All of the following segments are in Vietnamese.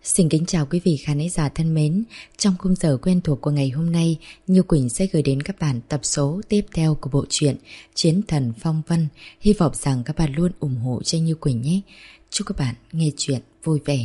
Xin kính chào quý vị khán giả thân mến. Trong khung giờ quen thuộc của ngày hôm nay, Như Quỳnh sẽ gửi đến các bạn tập số tiếp theo của bộ truyện Chiến Thần Phong Vân. Hy vọng rằng các bạn luôn ủng hộ cho Như Quỳnh nhé. Chúc các bạn nghe chuyện vui vẻ.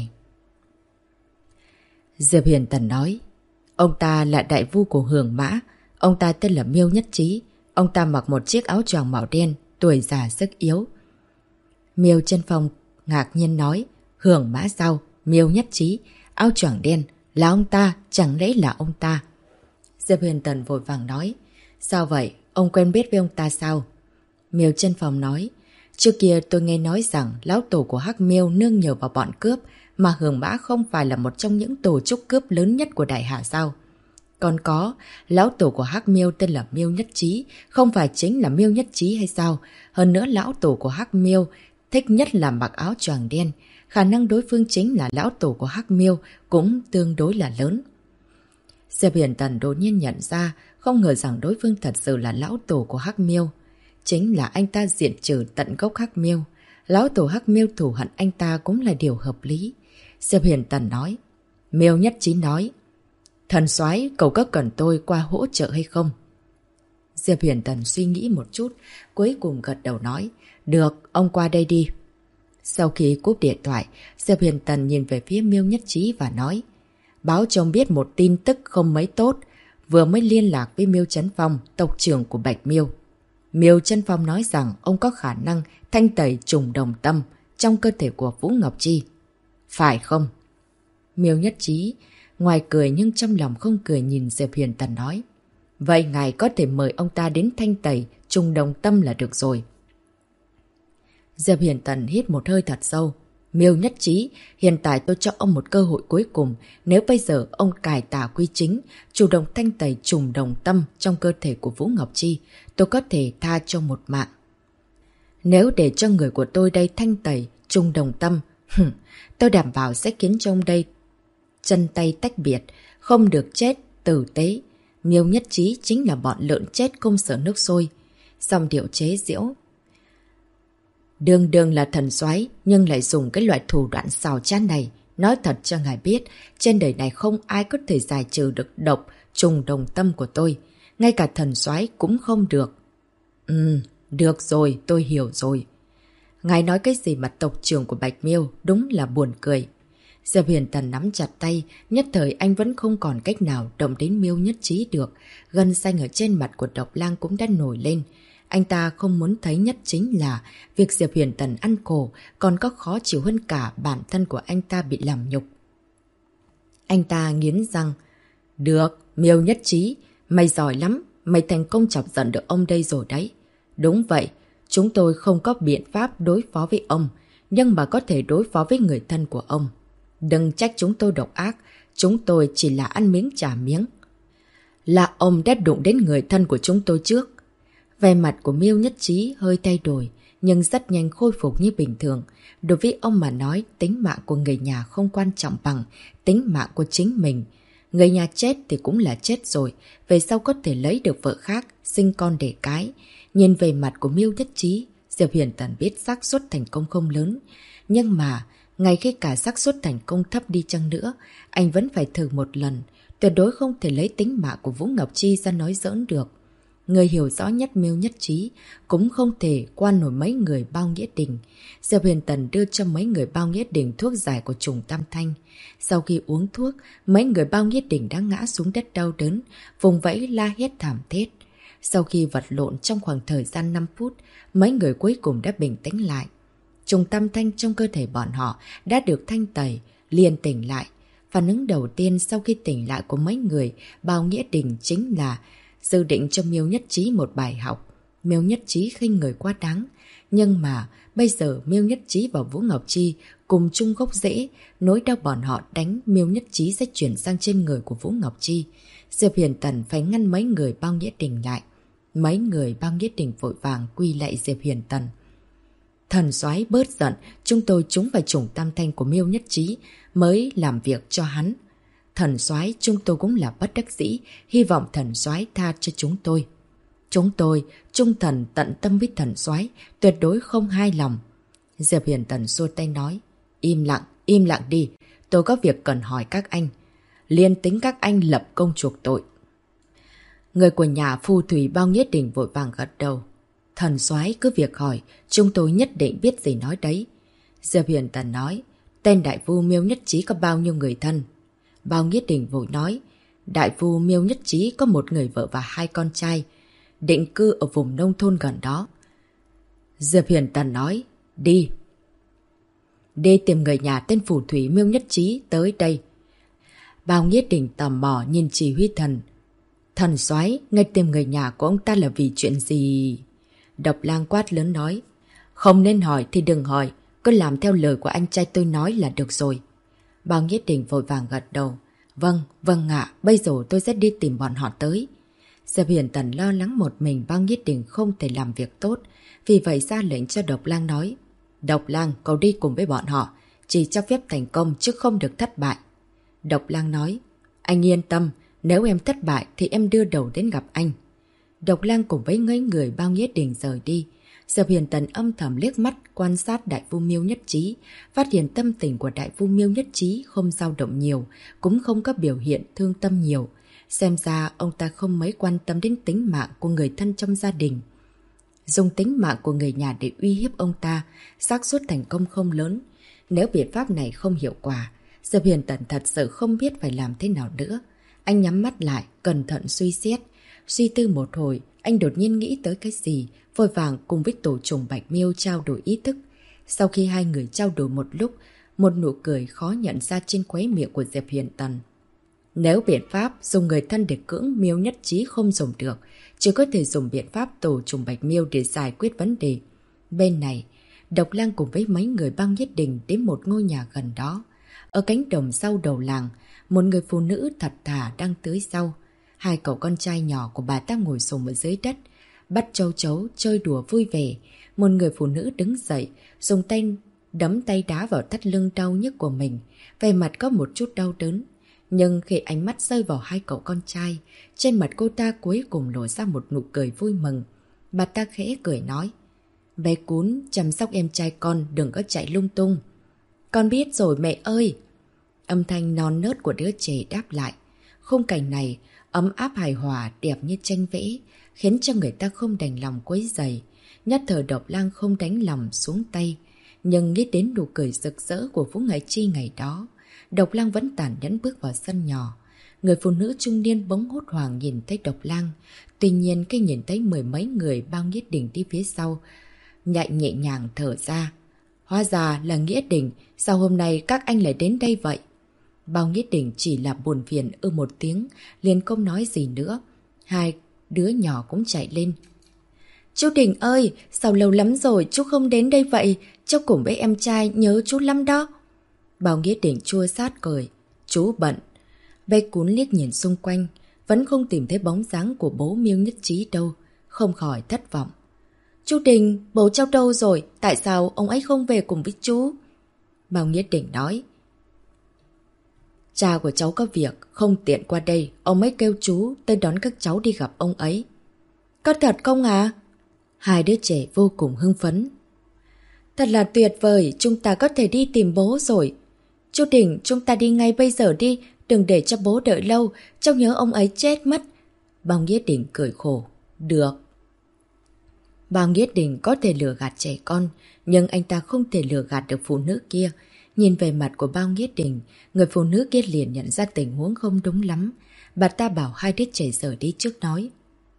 Diệp Huyền Tần nói, ông ta là đại vu của Hưởng Mã. Ông ta tên là Miêu Nhất Chí. Ông ta mặc một chiếc áo choàng màu đen, tuổi già sức yếu. Miêu Chân Phong ngạc nhiên nói, Hưởng Mã sao? Miêu Nhất Chí, áo choàng đen, là ông ta, chẳng lẽ là ông ta? Diệp Huyền Tần vội vàng nói, sao vậy, ông quen biết với ông ta sao? Miêu Chân Phong nói, trước kia tôi nghe nói rằng lão tổ của Hắc Miêu nương nhờ vào bọn cướp, mà Hưởng Mã không phải là một trong những tổ chức cướp lớn nhất của Đại Hạ sao? Còn có, lão tổ của Hắc Miêu tên là Miêu Nhất Chí, không phải chính là Miêu Nhất Chí hay sao? Hơn nữa lão tổ của Hắc Miêu thích nhất là mặc áo choàng đen. Khả năng đối phương chính là lão tổ của Hắc Miêu cũng tương đối là lớn. Diệp Huyền Tần đột nhiên nhận ra, không ngờ rằng đối phương thật sự là lão tổ của Hắc Miêu. Chính là anh ta diệt trừ tận gốc Hắc Miêu. Lão tổ Hắc Miêu thù hận anh ta cũng là điều hợp lý. Diệp Huyền Tần nói. Miêu Nhất Chí nói, thần soái, cậu có cần tôi qua hỗ trợ hay không? Diệp Huyền Tần suy nghĩ một chút, cuối cùng gật đầu nói, được, ông qua đây đi. Sau khi cúp điện thoại, Diệp Huyền Tần nhìn về phía Miêu Nhất Chí và nói, báo cho ông biết một tin tức không mấy tốt, vừa mới liên lạc với Miêu Chấn Phong, tộc trưởng của Bạch Miêu. Miêu Chấn Phong nói rằng ông có khả năng thanh tẩy trùng đồng tâm trong cơ thể của Vũ Ngọc Chi. Phải không? Miêu Nhất Chí ngoài cười nhưng trong lòng không cười nhìn Diệp Huyền Tần nói, vậy ngài có thể mời ông ta đến thanh tẩy trùng đồng tâm là được rồi. Diệp Huyền Tần hít một hơi thật sâu. Miêu Nhất Chí, hiện tại tôi cho ông một cơ hội cuối cùng. Nếu bây giờ ông cải tà quy chính, chủ động thanh tẩy trùng đồng tâm trong cơ thể của Vũ Ngọc Chi, tôi có thể tha cho một mạng. Nếu để cho người của tôi đây thanh tẩy trùng đồng tâm, tôi đảm bảo sẽ khiến cho ông đây chân tay tách biệt, không được chết tử tế. Miêu Nhất Chí chính là bọn lợn chết không sợ nước sôi. Dòng điệu chế giễu. Đương là thần soái nhưng lại dùng cái loại thủ đoạn xào chán này. Nói thật cho ngài biết, trên đời này không ai có thể giải trừ được độc trùng đồng tâm của tôi. Ngay cả thần soái cũng không được. Được rồi, tôi hiểu rồi. Ngài nói cái gì mà tộc trưởng của Bạch Miêu, đúng là buồn cười. Diệp Huyền Tần nắm chặt tay, nhất thời anh vẫn không còn cách nào động đến Miêu Nhất Chí được. Gân xanh ở trên mặt của Độc Lang cũng đã nổi lên. Anh ta không muốn thấy nhất chính là việc Diệp Huyền Tần ăn khổ còn có khó chịu hơn cả bản thân của anh ta bị làm nhục. Anh ta nghiến răng. Được, Miêu Nhất Chí, mày giỏi lắm, mày thành công chọc giận được ông đây rồi đấy. Đúng vậy, chúng tôi không có biện pháp đối phó với ông, nhưng mà có thể đối phó với người thân của ông. Đừng trách chúng tôi độc ác, chúng tôi chỉ là ăn miếng trả miếng. Là ông đã đụng đến người thân của chúng tôi trước. Vẻ mặt của Miêu Nhất Chí hơi thay đổi, nhưng rất nhanh khôi phục như bình thường. Đối với ông mà nói, tính mạng của người nhà không quan trọng bằng tính mạng của chính mình. Người nhà chết thì cũng là chết rồi, về sau có thể lấy được vợ khác, sinh con đẻ cái. Nhìn về mặt của Miêu Nhất Chí, Diệp Huyền Tần biết xác suất thành công không lớn. Nhưng mà, ngay khi cả xác suất thành công thấp đi chăng nữa, anh vẫn phải thử một lần. Tuyệt đối không thể lấy tính mạng của Vũ Ngọc Chi ra nói giỡn được. Người hiểu rõ nhất Miêu Nhất Chí cũng không thể quan nổi mấy người bao nghĩa đình. Diệp Huyền Tần đưa cho mấy người bao nghĩa đình thuốc giải của trùng tam thanh. Sau khi uống thuốc, mấy người bao nghĩa đình đã ngã xuống đất đau đớn, vùng vẫy la hét thảm thiết. Sau khi vật lộn trong khoảng thời gian 5 phút, mấy người cuối cùng đã bình tĩnh lại. Trùng tam thanh trong cơ thể bọn họ đã được thanh tẩy, liền tỉnh lại. Phản ứng đầu tiên sau khi tỉnh lại của mấy người bao nghĩa đình chính là dự định cho Miêu Nhất Chí một bài học. Miêu Nhất Chí khinh người quá đáng. Nhưng mà bây giờ Miêu Nhất Chí và Vũ Ngọc Chi cùng chung gốc rễ, nỗi đau bọn họ đánh Miêu Nhất Chí sẽ chuyển sang trên người của Vũ Ngọc Chi. Diệp Huyền Tần phải ngăn mấy người bao nghĩa đình lại. Mấy người bao nghĩa đình vội vàng quy lại Diệp Huyền Tần. Thần soái bớt giận, chúng tôi trúng phải trùng tam thanh của Miêu Nhất Chí mới làm việc cho hắn. Thần soái, chúng tôi cũng là bất đắc dĩ, hy vọng thần soái tha cho chúng tôi. Chúng tôi trung thần tận tâm với thần soái, tuyệt đối không hai lòng. Diệp Huyền Tần xua tay nói, im lặng đi, tôi có việc cần hỏi các anh. Liên tính các anh lập công chuộc tội. Người của nhà phù thủy Bao Nghĩa Đình vội vàng gật đầu. Thần soái cứ việc hỏi, chúng tôi nhất định biết gì nói đấy. Diệp Huyền Tần nói, tên đại phu Miêu Nhất Chí có bao nhiêu người thân? Bao Nghĩa Đình vội nói, đại phu Miêu Nhất Chí có một người vợ và 2 con trai, định cư ở vùng nông thôn gần đó. Diệp Huyền Tần nói, đi. Đi tìm người nhà tên phù thủy Miêu Nhất Chí tới đây. Bao Nghĩa Đình tò mò nhìn chỉ huy thần. Thần soái, ngay tìm người nhà của ông ta là vì chuyện gì? Độc Lang quát lớn nói, không nên hỏi thì đừng hỏi, cứ làm theo lời của anh trai tôi nói là được rồi. Bao Nghĩa Đình vội vàng gật đầu. Vâng ạ, bây giờ tôi sẽ đi tìm bọn họ tới. Diệp Huyền Tần lo lắng một mình Bao Nghĩa Đình không thể làm việc tốt, vì vậy ra lệnh cho Độc Lang nói, Độc Lang, cậu đi cùng với bọn họ, chỉ cho phép thành công chứ không được thất bại. Độc Lang nói, anh yên tâm, nếu em thất bại thì em đưa đầu đến gặp anh. Độc Lang cùng với ngây người Bao Nghĩa Đình rời đi. Diệp Huyền Tần âm thầm liếc mắt quan sát đại phu Miêu Nhất Chí, phát hiện tâm tình của đại phu Miêu Nhất Chí không dao động nhiều, cũng không có biểu hiện thương tâm nhiều. Xem ra ông ta không mấy quan tâm đến tính mạng của người thân trong gia đình. Dùng tính mạng của người nhà để uy hiếp ông ta, xác suất thành công không lớn. Nếu biện pháp này không hiệu quả, Diệp Huyền Tần thật sự không biết phải làm thế nào nữa. Anh nhắm mắt lại, cẩn thận suy xét. Suy tư một hồi, anh đột nhiên nghĩ tới cái gì, vội vàng cùng với tổ trùng Bạch Miêu trao đổi ý thức. Sau khi hai người trao đổi một lúc, một nụ cười khó nhận ra trên khóe miệng của Diệp Huyền Tần. Nếu biện pháp dùng người thân để cưỡng Miêu Nhất Chí không dùng được, chỉ có thể dùng biện pháp tổ trùng Bạch Miêu để giải quyết vấn đề. Bên này, Độc Lang cùng với mấy người Bao Nhất Đình đến một ngôi nhà gần đó. Ở cánh đồng sau đầu làng, một người phụ nữ thật thà đang tưới rau. 2 cậu con trai nhỏ của bà ta ngồi xổm ở dưới đất, bắt châu chấu chơi đùa vui vẻ. Một người phụ nữ đứng dậy, dùng tay đấm tay đá vào thắt lưng đau nhức của mình, vẻ mặt có một chút đau đớn. Nhưng khi ánh mắt rơi vào 2 cậu con trai, trên mặt cô ta cuối cùng lộ ra một nụ cười vui mừng. Bà ta khẽ cười nói, bé Cún, chăm sóc em trai con, đừng có chạy lung tung. Con biết rồi mẹ ơi. Âm thanh non nớt của đứa trẻ đáp lại. Khung cảnh này ấm áp hài hòa đẹp như tranh vẽ, khiến cho người ta không đành lòng quấy rầy. Nhất thời Độc Lang không đánh lòng xuống tay, nhưng nghĩ đến nụ cười rực rỡ của Vũ Ngải Chi ngày đó, Độc Lang vẫn tàn nhẫn bước vào sân nhỏ. Người phụ nữ trung niên bỗng hốt hoảng nhìn thấy Độc Lang. Tuy nhiên khi nhìn thấy 10 mấy người Bao Nghĩa Đình đi phía sau, nhẹ nhàng thở ra. Hóa ra là Nghĩa Đình, sao hôm nay các anh lại đến đây vậy? Bao Nghĩa Đình chỉ là buồn phiền một tiếng, liền không nói gì nữa. 2 đứa nhỏ cũng chạy lên. Chú Đình ơi, sao lâu lắm rồi chú không đến đây vậy? Cháu cùng với em trai nhớ chú lắm đó. Bao Nghĩa Đình chua xát cười. Chú bận. Bé Cún liếc nhìn xung quanh, vẫn không tìm thấy bóng dáng của bố Miêu Nhất Chí đâu, không khỏi thất vọng. Chú Đình, bố cháu đâu rồi? Tại sao ông ấy không về cùng với chú? Bao Nghĩa Đình nói. Cha của cháu có việc, không tiện qua đây, ông ấy kêu chú tới đón các cháu đi gặp ông ấy. Có thật không à? 2 đứa trẻ vô cùng hưng phấn. Thật là tuyệt vời, chúng ta có thể đi tìm bố rồi. Chú Đình, chúng ta đi ngay bây giờ đi, đừng để cho bố đợi lâu, cháu nhớ ông ấy chết mất. Bao Nghĩa Đình cười khổ. Được. Bao Nghĩa Đình có thể lừa gạt trẻ con, nhưng anh ta không thể lừa gạt được phụ nữ kia. Nhìn về mặt của Bao Nghĩa Đình, người phụ nữ kia liền nhận ra tình huống không đúng lắm. Bà ta bảo 2 đứa trẻ rời đi trước nói.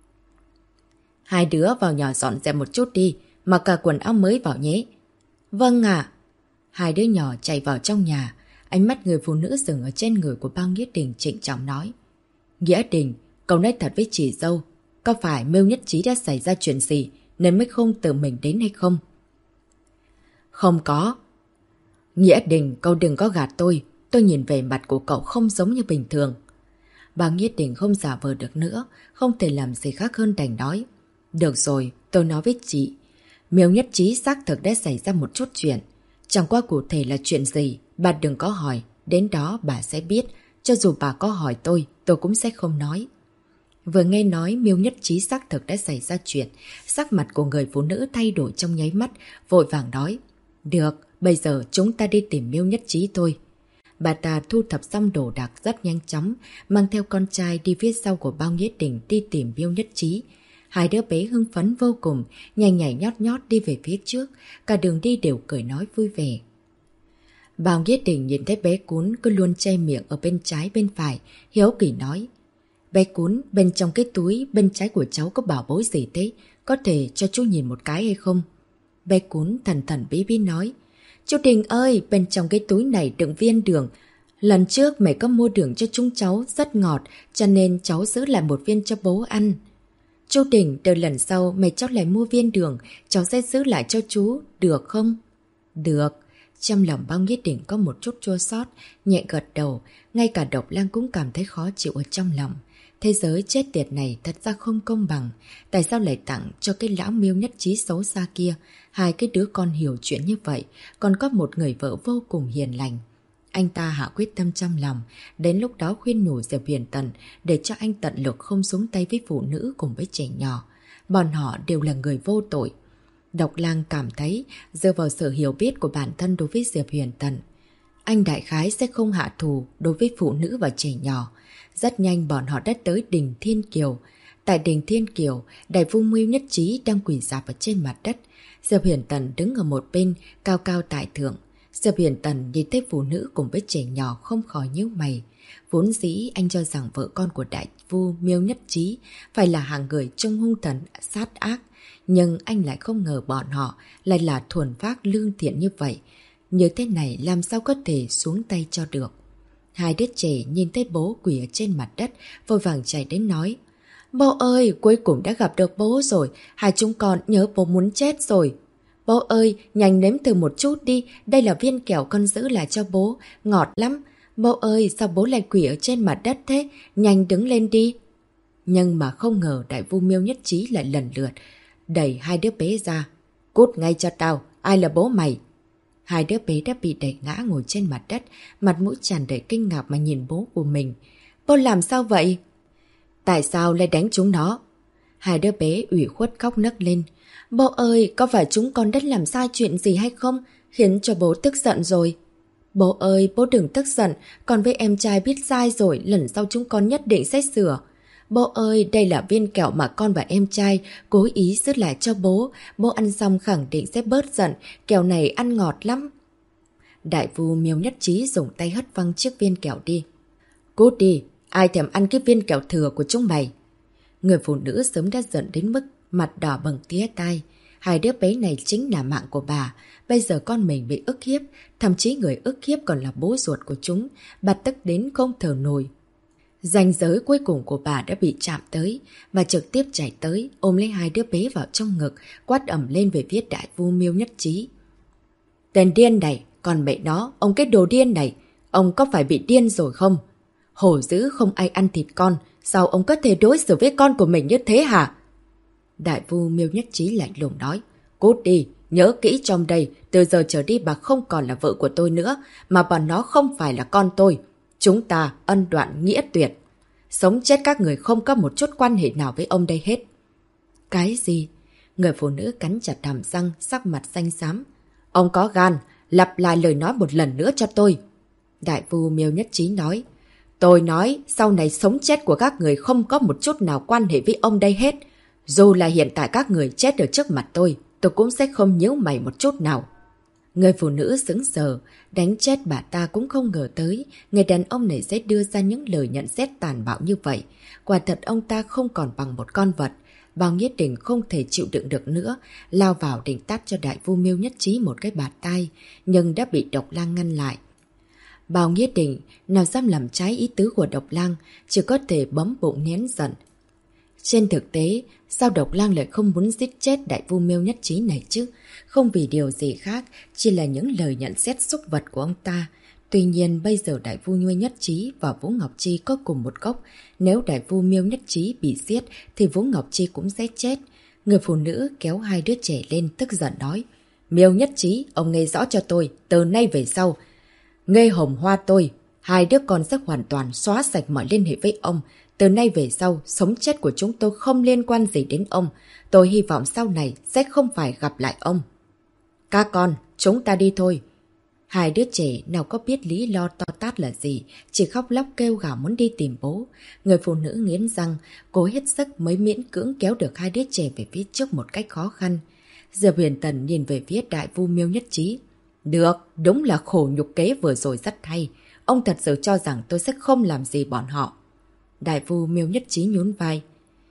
2 đứa vào nhà dọn dẹp một chút đi, mặc cả quần áo mới vào nhé. Vâng ạ. 2 đứa nhỏ chạy vào trong nhà. Ánh mắt người phụ nữ dừng ở trên người của Bao Nghĩa Đình trịnh trọng nói. Nghĩa Đình, cậu nói thật với chị dâu, có phải Miêu Nhất Chí đã xảy ra chuyện gì nên mới không tự mình đến hay không? Không có. Nghĩa Đình, cậu đừng có gạt tôi nhìn về mặt của cậu không giống như bình thường. Bao Nghĩa Đình không giả vờ được nữa, không thể làm gì khác hơn đành nói. Được rồi, tôi nói với chị. Miêu Nhất Chí xác thực đã xảy ra một chút chuyện. Chẳng qua cụ thể là chuyện gì, bà đừng có hỏi, đến đó bà sẽ biết. Cho dù bà có hỏi tôi cũng sẽ không nói. Vừa nghe nói Miêu Nhất Chí xác thực đã xảy ra chuyện, sắc mặt của người phụ nữ thay đổi trong nháy mắt, vội vàng nói. Được, bây giờ chúng ta đi tìm Miêu Nhất Chí thôi. Bà ta thu thập xong đồ đạc rất nhanh chóng, mang theo con trai đi phía sau của Bao Nghĩa Đình đi tìm Miêu Nhất Trí. Hai đứa bé hưng phấn vô cùng, nhảy nhảy nhót nhót đi về phía trước, cả đường đi đều cười nói vui vẻ. Bao Nghĩa Đình nhìn thấy bé Cún cứ luôn che miệng ở bên trái bên phải, hiếu kỳ nói. Bé Cún, bên trong cái túi bên trái của cháu có bảo bối gì thế? Có thể cho chú nhìn một cái hay không? Bé Cún thần thần bí bí nói. Chú Đình ơi, bên trong cái túi này đựng viên đường. Lần trước mẹ có mua đường cho chúng cháu rất ngọt, cho nên cháu giữ lại một viên cho bố ăn. Chú Đình, đợi lần sau mẹ cháu lại mua viên đường, cháu sẽ giữ lại cho chú, được không? Được. Trong lòng Bao Nghĩa Đình có một chút chua xót, nhẹ gật đầu, ngay cả Độc Lang cũng cảm thấy khó chịu ở trong lòng. Thế giới chết tiệt này thật ra không công bằng, tại sao lại tặng cho cái lão Miêu Nhất Trí xấu xa kia hai cái đứa con hiểu chuyện như vậy, còn có một người vợ vô cùng hiền lành. Anh ta hạ quyết tâm trong lòng, đến lúc đó khuyên nhủ Diệp Huyền Tần để cho anh tận lực không xuống tay với phụ nữ cùng với trẻ nhỏ. Bọn họ đều là người vô tội. Độc Lang cảm thấy dựa vào sự hiểu biết của bản thân đối với Diệp Huyền Tần, anh đại khái sẽ không hạ thù đối với phụ nữ và trẻ nhỏ. Rất nhanh bọn họ đã tới đỉnh Thiên Kiều. Tại đỉnh Thiên Kiều, Đại Phu Miêu Nhất Trí đang quỳ rạp ở trên mặt đất. Diệp Huyền Tần đứng ở một bên, cao cao tại thượng. Diệp Huyền Tần nhìn thấy phụ nữ cùng với trẻ nhỏ không khỏi nhíu mày. Vốn dĩ anh cho rằng vợ con của Đại Phu Miêu Nhất Trí phải là hàng người trông hung thần sát ác. Nhưng anh lại không ngờ bọn họ lại là thuần phác lương thiện như vậy. Như thế này làm sao có thể xuống tay cho được. Hai đứa trẻ nhìn thấy bố quỳ ở trên mặt đất, vội vàng chạy đến nói. Bố ơi, cuối cùng đã gặp được bố rồi, hai chúng con nhớ bố muốn chết rồi. Bố ơi, nhanh nếm thử một chút đi, đây là viên kẹo con giữ lại cho bố, ngọt lắm. Bố ơi, sao bố lại quỳ ở trên mặt đất thế, nhanh đứng lên đi. Nhưng mà không ngờ Đại Phu Miêu Nhất Trí lại lần lượt đẩy hai đứa bé ra. Cút ngay cho tao, ai là bố mày? Hai đứa bé đã bị đẩy ngã ngồi trên mặt đất, mặt mũi tràn đầy kinh ngạc mà nhìn bố của mình. Bố làm sao vậy? Tại sao lại đánh chúng nó? Hai đứa bé ủy khuất khóc nấc lên. Bố ơi, có phải chúng con đã làm sai chuyện gì hay không? Khiến cho bố tức giận rồi. Bố ơi, bố đừng tức giận, con với em trai biết sai rồi, lần sau chúng con nhất định sẽ sửa. Bố ơi, đây là viên kẹo mà con và em trai cố ý giữ lại cho bố. Bố ăn xong khẳng định sẽ bớt giận, kẹo này ăn ngọt lắm. Đại Phu Miêu Nhất Trí dùng tay hất văng chiếc viên kẹo đi. Cút đi, ai thèm ăn cái viên kẹo thừa của chúng mày? Người phụ nữ sớm đã giận đến mức mặt đỏ bừng tía tai. Hai đứa bé này chính là mạng của bà. Bây giờ con mình bị ức hiếp, thậm chí người ức hiếp còn là bố ruột của chúng. Bà tức đến không thở nổi. Ranh giới cuối cùng của bà đã bị chạm tới, và trực tiếp chạy tới, ôm lấy hai đứa bé vào trong ngực, quát ầm lên về phía Đại Phu Miêu Nhất Trí. Tên điên này, còn mẹ nó, ông cái đồ điên này, ông có phải bị điên rồi không? Hổ dữ không ai ăn thịt con, sao ông có thể đối xử với con của mình như thế hả? Đại Phu Miêu Nhất Trí lạnh lùng nói, cút đi, nhớ kỹ trong đây, từ giờ trở đi bà không còn là vợ của tôi nữa, mà bọn nó không phải là con tôi. Chúng ta ân đoạn nghĩa tuyệt. Sống chết các người không có một chút quan hệ nào với ông đây hết. Cái gì? Người phụ nữ cắn chặt hàm răng, sắc mặt xanh xám. Ông có gan, lặp lại lời nói một lần nữa cho tôi. Đại Phu Miêu Nhất Trí nói. Tôi nói, sau này sống chết của các người không có một chút nào quan hệ với ông đây hết. Dù là hiện tại các người chết ở trước mặt tôi cũng sẽ không nhíu mày một chút nào. Người phụ nữ sững sờ, đánh chết bà ta cũng không ngờ tới, người đàn ông này sẽ đưa ra những lời nhận xét tàn bạo như vậy. Quả thật ông ta không còn bằng một con vật. Bao Nghĩa Đình không thể chịu đựng được nữa, lao vào định tát cho Đại Phu Miêu Nhất Trí một cái bạt tai, nhưng đã bị Độc Lang ngăn lại. Bao Nghĩa Đình nào dám làm trái ý tứ của Độc Lang, chỉ có thể bấm bụng nén giận. Trên thực tế, sao Độc Lang lại không muốn giết chết Đại Phu Miêu Nhất Trí này chứ? Không vì điều gì khác, chỉ là những lời nhận xét xúc vật của ông ta. Tuy nhiên bây giờ Đại Phu Miêu Nhất Trí và Vũ Ngọc Chi có cùng một gốc. Nếu Đại Phu Miêu Nhất Trí bị giết thì Vũ Ngọc Chi cũng sẽ chết. Người phụ nữ kéo hai đứa trẻ lên tức giận nói. Miêu Nhất Trí, ông nghe rõ cho tôi, từ nay về sau. Nghe Hồng Hoa tôi, hai đứa con sẽ hoàn toàn xóa sạch mọi liên hệ với ông. Từ nay về sau, sống chết của chúng tôi không liên quan gì đến ông. Tôi hy vọng sau này sẽ không phải gặp lại ông. Các con, chúng ta đi thôi. Hai đứa trẻ nào có biết lý lo to tát là gì, chỉ khóc lóc kêu gào muốn đi tìm bố. Người phụ nữ nghiến răng, cố hết sức mới miễn cưỡng kéo được hai đứa trẻ về phía trước một cách khó khăn. Diệp Huyền Tần nhìn về phía Đại Vu Miêu Nhất Trí. Được, đúng là khổ nhục kế vừa rồi rất hay. Ông thật sự cho rằng tôi sẽ không làm gì bọn họ. Đại Vu Miêu Nhất Trí nhún vai.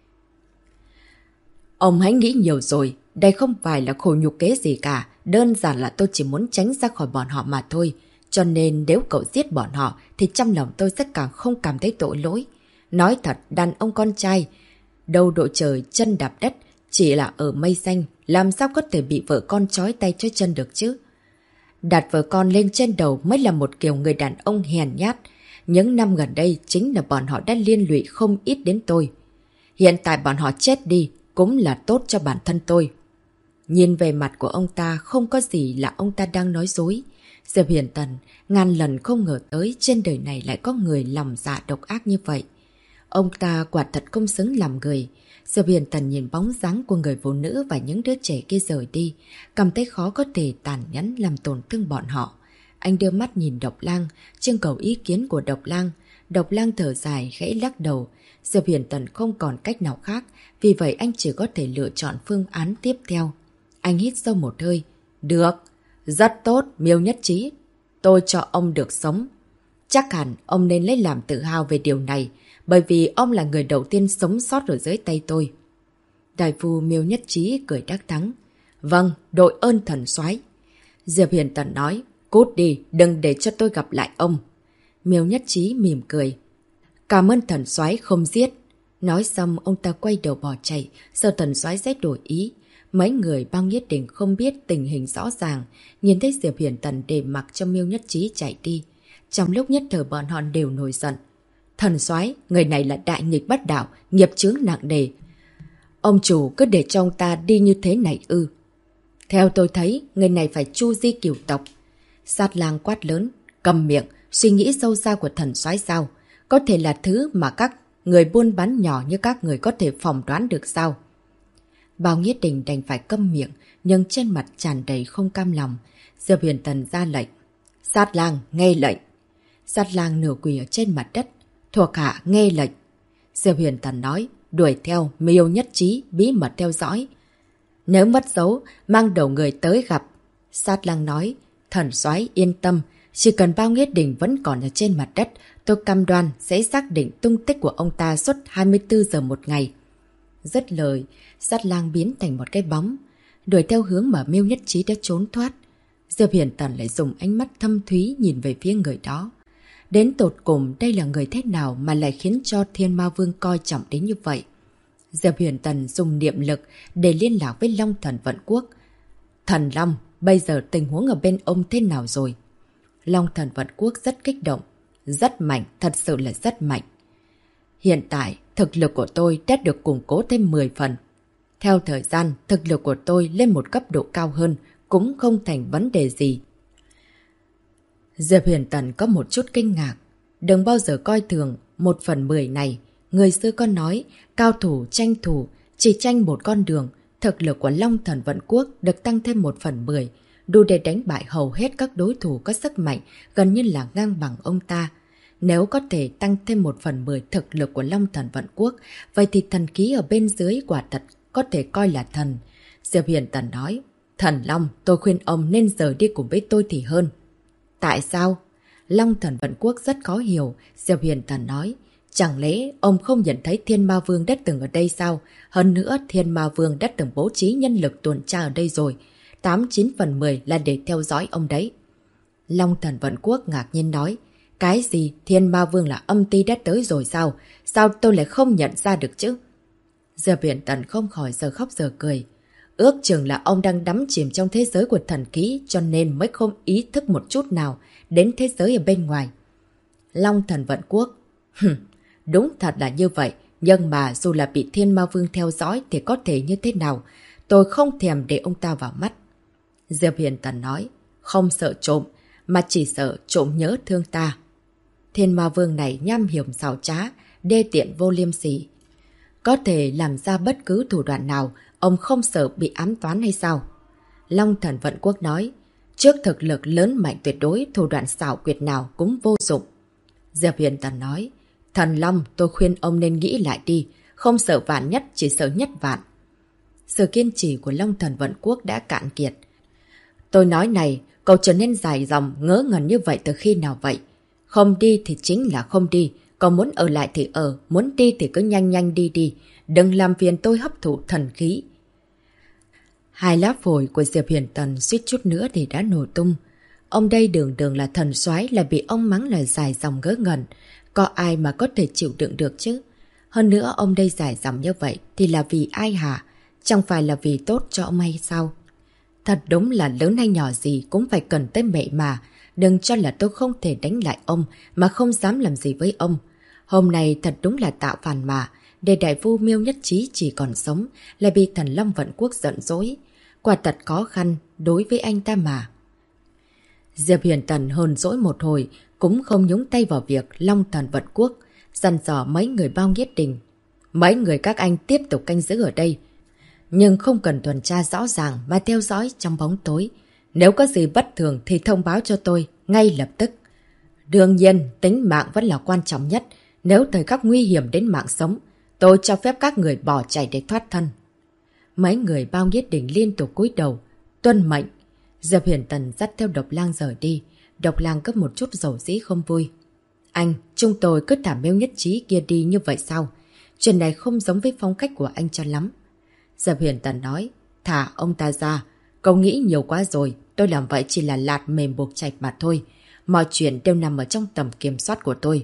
Ông hãy nghĩ nhiều rồi, đây không phải là khổ nhục kế gì cả, đơn giản là tôi chỉ muốn tránh ra khỏi bọn họ mà thôi. Cho nên nếu cậu giết bọn họ thì trong lòng tôi sẽ càng không cảm thấy tội lỗi. Nói thật, đàn ông con trai, đầu đội trời chân đạp đất, chỉ là ở mây xanh, làm sao có thể bị vợ con trói tay trói chân được chứ? Đặt vợ con lên trên đầu mới là một kiểu người đàn ông hèn nhát. Những năm gần đây chính là bọn họ đã liên lụy không ít đến tôi. Hiện tại bọn họ chết đi cũng là tốt cho bản thân tôi. Nhìn về mặt của ông ta không có gì là ông ta đang nói dối. Diệp Huyền Tần ngàn lần không ngờ tới trên đời này lại có người lòng dạ độc ác như vậy. Ông ta quả thật không xứng làm người. Diệp Huyền Tần nhìn bóng dáng của người phụ nữ và những đứa trẻ kia rời đi, cảm thấy khó có thể tàn nhẫn làm tổn thương bọn họ. Anh đưa mắt nhìn Độc Lang, trưng cầu ý kiến của Độc Lang. Độc Lang thở dài, khẽ lắc đầu. Diệp Huyền Tần không còn cách nào khác, vì vậy anh chỉ có thể lựa chọn phương án tiếp theo. Anh hít sâu một hơi. Được, rất tốt, Miêu Nhất Trí. Tôi cho ông được sống. Chắc hẳn ông nên lấy làm tự hào về điều này, bởi vì ông là người đầu tiên sống sót ở dưới tay tôi. Đại phu Miêu Nhất Trí cười đắc thắng. Vâng, đội ơn thần soái. Diệp Huyền Tần nói, cút đi, đừng để cho tôi gặp lại ông. Miêu Nhất Trí mỉm cười. Cảm ơn thần soái không giết. Nói xong ông ta quay đầu bỏ chạy, sợ thần soái sẽ đổi ý. Mấy người bao nhiêu định không biết tình hình rõ ràng, nhìn thấy Diệp Huyền Tần để mặc cho Miêu Nhất Trí chạy đi. Trong lúc nhất thời bọn họ đều nổi giận. Thần soái, người này là đại nghịch bất đạo, nghiệp chướng nặng nề. Ông chủ cứ để cho ông ta đi như thế này ư? Theo tôi thấy, người này phải chu di cửu tộc. Sát Lang quát lớn, cầm miệng, suy nghĩ sâu xa của thần soái sao? Có thể là thứ mà các người buôn bán nhỏ như các người có thể phỏng đoán được sao? Bao Nghĩa Đình đành phải câm miệng, nhưng trên mặt tràn đầy không cam lòng. Diệp Huyền Tần ra lệnh. Sát Lang, nghe lệnh. Sát Lang nửa quỳ ở trên mặt đất. Thuộc hạ nghe lệnh. Diệp Huyền Tần nói, đuổi theo, Miêu Nhất Trí, bí mật theo dõi. Nếu mất dấu, mang đầu người tới gặp. Sát Lang nói, thần soái yên tâm, chỉ cần Bao Nghĩa Đình vẫn còn ở trên mặt đất, tôi cam đoan sẽ xác định tung tích của ông ta suốt 24 giờ một ngày. Dứt lời, Sát Lang biến thành một cái bóng, đuổi theo hướng mà Miêu Nhất Trí đã trốn thoát. Diệp Huyền Tần lại dùng ánh mắt thâm thúy nhìn về phía người đó. Đến tột cùng đây là người thế nào mà lại khiến cho Thiên Ma Vương coi trọng đến như vậy? Diệp Huyền Tần dùng niệm lực để liên lạc với Long Thần Vận Quốc. Thần Long, bây giờ tình huống ở bên ông thế nào rồi? Long Thần Vận Quốc rất kích động. Rất mạnh, thật sự là rất mạnh. Hiện tại, thực lực của tôi đã được củng cố thêm 10 phần. Theo thời gian, thực lực của tôi lên một cấp độ cao hơn, cũng không thành vấn đề gì. Diệp Huyền Tần có một chút kinh ngạc. Đừng bao giờ coi thường 1/10 này. Người xưa có nói, cao thủ tranh thủ, chỉ tranh một con đường. Thực lực của Long Thần Vận Quốc được tăng thêm 1/10, đủ để đánh bại hầu hết các đối thủ có sức mạnh, gần như là ngang bằng ông ta. Nếu có thể tăng thêm 1/10 thực lực của Long Thần Vận Quốc, vậy thì thần khí ở bên dưới quả thật có thể coi là thần. Diệp Huyền Tần nói, Thần Long, tôi khuyên ông nên rời đi cùng với tôi thì hơn. Tại sao? Long Thần Vận Quốc rất khó hiểu. Diệp Huyền Tần nói, chẳng lẽ ông không nhận thấy Thiên Ma Vương đã từng ở đây sao? Hơn nữa, Thiên Ma Vương đã từng bố trí nhân lực tuần tra ở đây rồi. 89/10 là để theo dõi ông đấy. Long Thần Vận Quốc ngạc nhiên nói, cái gì? Thiên Ma Vương là âm ty đã tới rồi sao? Sao tôi lại không nhận ra được chứ? Diệp Huyền Tần không khỏi giờ khóc giờ cười. Ước chừng là ông đang đắm chìm trong thế giới của thần khí, cho nên mới không ý thức một chút nào đến thế giới ở bên ngoài. Long Thần Vận Quốc. Đúng thật là như vậy, nhưng mà dù là bị Thiên Ma Vương theo dõi thì có thể như thế nào? Tôi không thèm để ông ta vào mắt. Diệp Huyền Tần nói, không sợ trộm, mà chỉ sợ trộm nhớ thương ta. Thiên Ma Vương này nham hiểm xảo trá, đê tiện vô liêm sỉ. Có thể làm ra bất cứ thủ đoạn nào, ông không sợ bị ám toán hay sao? Long Thần Vận Quốc nói, Trước thực lực lớn mạnh tuyệt đối, thủ đoạn xảo quyệt nào cũng vô dụng. Diệp Huyền Tần nói, Thần Long, tôi khuyên ông nên nghĩ lại đi, không sợ vạn nhất, chỉ sợ nhất vạn. Sự kiên trì của Long Thần Vận Quốc đã cạn kiệt. Tôi nói này, cậu trở nên dài dòng, ngớ ngẩn như vậy từ khi nào vậy? Không đi thì chính là không đi, cậu muốn ở lại thì ở, muốn đi thì cứ nhanh nhanh đi đi, đừng làm phiền tôi hấp thụ thần khí. Hai lá phổi của Diệp Huyền Tần suýt chút nữa thì đã nổ tung. Ông đây đường đường là thần soái lại bị ông mắng là dài dòng ngớ ngẩn. Có ai mà có thể chịu đựng được chứ? Hơn nữa ông đây dài dòng như vậy thì là vì ai hả? Chẳng phải là vì tốt cho ông hay sao? Thật đúng là lớn hay nhỏ gì cũng phải cần tới mẹ mà. Đừng cho là tôi không thể đánh lại ông mà không dám làm gì với ông. Hôm nay thật đúng là tạo phản mà. Để đại phu Miêu Nhất Chí chỉ còn sống lại bị Thần Long Vận Quốc giận dỗi. Quả thật khó khăn đối với anh ta mà. Diệp Huyền Tần hờn dỗi một hồi cũng không nhúng tay vào việc Long Thần Vận Quốc, dặn dò mấy người Bao Nghiết Đình. Mấy người các anh tiếp tục canh giữ ở đây. Nhưng không cần tuần tra rõ ràng mà theo dõi trong bóng tối. Nếu có gì bất thường thì thông báo cho tôi ngay lập tức. Đương nhiên, tính mạng vẫn là quan trọng nhất. Nếu thời khắc nguy hiểm đến mạng sống, tôi cho phép các người bỏ chạy để thoát thân. Mấy người Bao Nghiết Đình liên tục cúi đầu, tuân mệnh. Diệp Huyền Tần dắt theo Độc Lang rời đi. Độc Lang cấp một chút dầu dĩ không vui. Anh, chúng tôi cứ thả Miêu Nhất Chí kia đi như vậy sao? Chuyện này không giống với phong cách của anh cho lắm. Diệp Huyền Tần nói, thả ông ta ra. Cậu nghĩ nhiều quá rồi, tôi làm vậy chỉ là lạt mềm buộc chạch mà thôi. Mọi chuyện đều nằm ở trong tầm kiểm soát của tôi.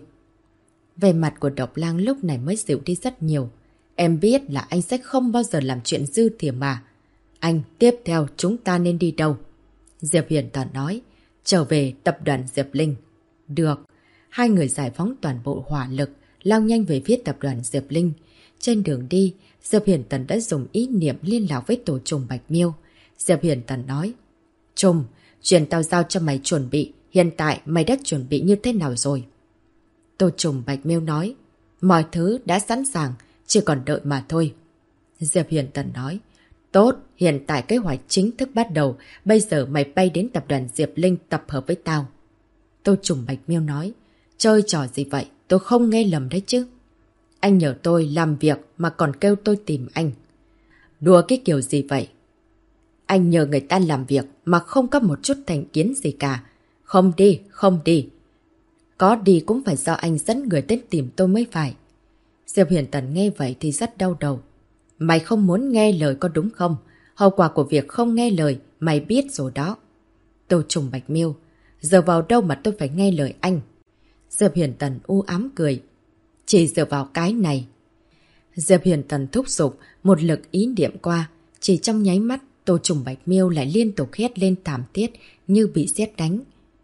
Về mặt của Độc Lang lúc này mới dịu đi rất nhiều. Em biết là anh sẽ không bao giờ làm chuyện dư thừa mà. Anh, tiếp theo chúng ta nên đi đâu? Diệp Huyền Tần nói, trở về tập đoàn Diệp Linh. Được. Hai người giải phóng toàn bộ hỏa lực, lao nhanh về phía tập đoàn Diệp Linh. Trên đường đi, Diệp Huyền Tần đã dùng ý niệm liên lạc với tổ trùng Bạch Miêu. Diệp Huyền Tần nói, Trùng, chuyện tao giao cho mày chuẩn bị, hiện tại mày đã chuẩn bị như thế nào rồi? Tổ trùng Bạch Miêu nói, mọi thứ đã sẵn sàng, chỉ còn đợi mà thôi. Diệp Huyền Tần nói, tốt, hiện tại kế hoạch chính thức bắt đầu, bây giờ mày bay đến tập đoàn Diệp Linh tập hợp với tao. Tô Trùng Bạch Miêu nói, chơi trò gì vậy, tôi không nghe lầm đấy chứ. Anh nhờ tôi làm việc mà còn kêu tôi tìm anh. Đùa cái kiểu gì vậy? Anh nhờ người ta làm việc mà không có một chút thành kiến gì cả. Không đi, không đi. Có đi cũng phải do anh dẫn người đến tìm tôi mới phải. Diệp Huyền Tần nghe vậy thì rất đau đầu. Mày không muốn nghe lời có đúng không? Hậu quả của việc không nghe lời mày biết rồi đó. Tô Trùng Bạch Miêu, giờ vào đâu mà tôi phải nghe lời anh? Diệp Huyền Tần u ám cười. Chỉ dựa vào cái này. Diệp Huyền Tần thúc giục một lực ý niệm qua. Chỉ trong nháy mắt, Tô Trùng Bạch Miêu lại liên tục hét lên thảm thiết như bị sét đánh.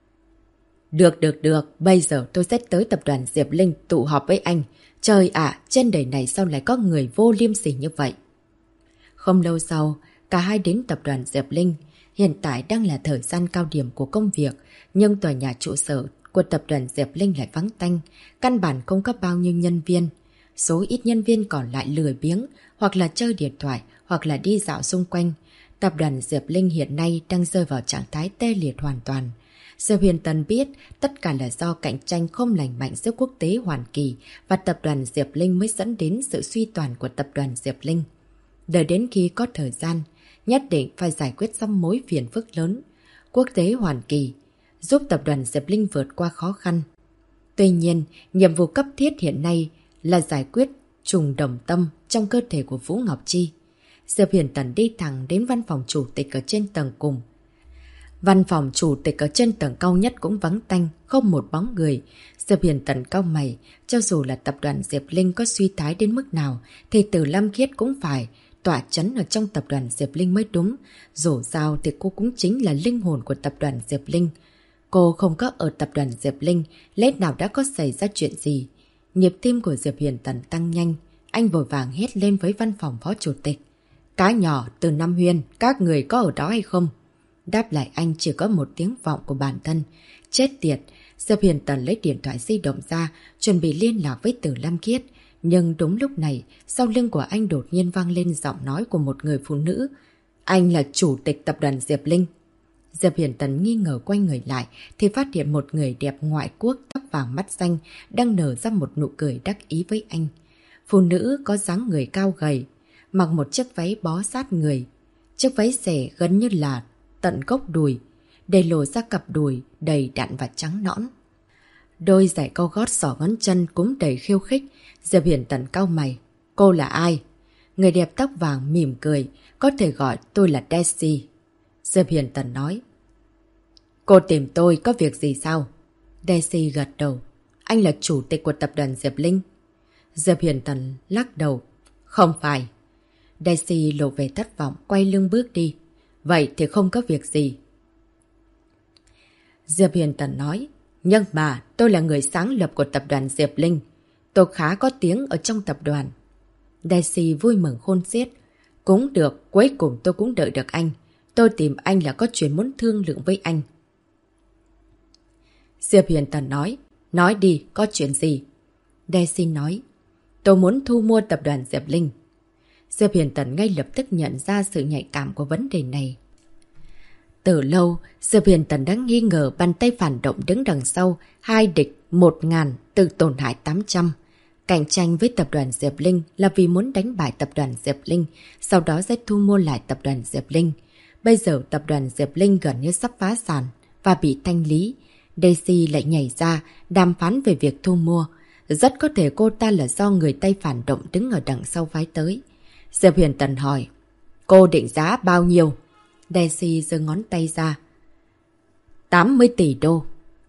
Được. Bây giờ tôi sẽ tới tập đoàn Diệp Linh tụ họp với anh. Trời ạ, trên đời này sao lại có người vô liêm sỉ như vậy? Không lâu sau, cả hai đến tập đoàn Diệp Linh. Hiện tại đang là thời gian cao điểm của công việc, nhưng tòa nhà trụ sở của tập đoàn Diệp Linh lại vắng tanh, căn bản không có bao nhiêu nhân viên. Số ít nhân viên còn lại lười biếng, hoặc là chơi điện thoại, hoặc là đi dạo xung quanh. Tập đoàn Diệp Linh hiện nay đang rơi vào trạng thái tê liệt hoàn toàn. Diệp Huyền Tần biết tất cả là do cạnh tranh không lành mạnh giữa quốc tế Hoàn Kỳ và tập đoàn Diệp Linh mới dẫn đến sự suy toàn của tập đoàn Diệp Linh. Đợi đến khi có thời gian, nhất định phải giải quyết xong mối phiền phức lớn. Quốc tế Hoàn Kỳ giúp tập đoàn Diệp Linh vượt qua khó khăn. Tuy nhiên, nhiệm vụ cấp thiết hiện nay là giải quyết trùng đồng tâm trong cơ thể của Vũ Ngọc Chi. Diệp Huyền Tần đi thẳng đến văn phòng chủ tịch ở trên tầng cùng. Văn phòng chủ tịch ở trên tầng cao nhất cũng vắng tanh, không một bóng người. Diệp Huyền Tần cau mày, cho dù là tập đoàn Diệp Linh có suy thái đến mức nào, thì Từ Lam Khiết cũng phải tỏa chấn ở trong tập đoàn Diệp Linh mới đúng. Dù sao thì cô cũng chính là linh hồn của tập đoàn Diệp Linh. Cô không có ở tập đoàn Diệp Linh, lẽ nào đã có xảy ra chuyện gì? Nhịp tim của Diệp Huyền Tần tăng nhanh, anh vội vàng hét lên với văn phòng phó chủ tịch. Cá nhỏ từ Nam Huyên, các người có ở đó hay không? Đáp lại anh chỉ có một tiếng vọng của bản thân. Chết tiệt! Diệp Huyền Tần lấy điện thoại di động ra, chuẩn bị liên lạc với Từ Lam Khiết. Nhưng đúng lúc này, sau lưng của anh đột nhiên vang lên giọng nói của một người phụ nữ. Anh là chủ tịch tập đoàn Diệp Linh. Diệp Hiển Tần nghi ngờ quay người lại thì phát hiện một người đẹp ngoại quốc tóc vàng mắt xanh đang nở ra một nụ cười đắc ý với anh. Phụ nữ có dáng người cao gầy, mặc một chiếc váy bó sát người. Chiếc váy xẻ gần như là tận gốc đùi, để lộ ra cặp đùi đầy đặn và trắng nõn. Đôi giày cao gót xỏ ngón chân cũng đầy khiêu khích. Diệp Hiển Tần cau mày. Cô là ai? Người đẹp tóc vàng mỉm cười. Có thể gọi tôi là Daisy. Diệp Hiển Tần nói. Cô tìm tôi có việc gì sao? Daisy gật đầu. Anh là chủ tịch của tập đoàn Diệp Linh. Diệp Hiển Tần lắc đầu. Không phải. Daisy lộ vẻ thất vọng, quay lưng bước đi. Vậy thì không có việc gì. Diệp Hiển Tần nói. Nhưng mà tôi là người sáng lập của tập đoàn Diệp Linh. Tôi khá có tiếng ở trong tập đoàn. Daisy vui mừng khôn xiết. Cũng được, cuối cùng tôi cũng đợi được anh. Tôi tìm anh là có chuyện muốn thương lượng với anh. Diệp Hiển Tần nói. Nói đi, có chuyện gì? Daisy nói. Tôi muốn thu mua tập đoàn Diệp Linh. Diệp Hiển Tần ngay lập tức nhận ra sự nhạy cảm của vấn đề này. Từ lâu, Diệp Hiển Tần đã nghi ngờ bàn tay phản động đứng đằng sau 2 địch 1.000 tự tổn hại 800. Cạnh tranh với tập đoàn Diệp Linh là vì muốn đánh bại tập đoàn Diệp Linh, sau đó sẽ thu mua lại tập đoàn Diệp Linh. Bây giờ tập đoàn Diệp Linh gần như sắp phá sản và bị thanh lý. Daisy lại nhảy ra đàm phán về việc thu mua. Rất có thể cô ta là do người Tây phản động đứng ở đằng sau phái tới. Diệp Hiển Tần hỏi. Cô định giá bao nhiêu? Daisy giơ ngón tay ra. 80 tỷ đô.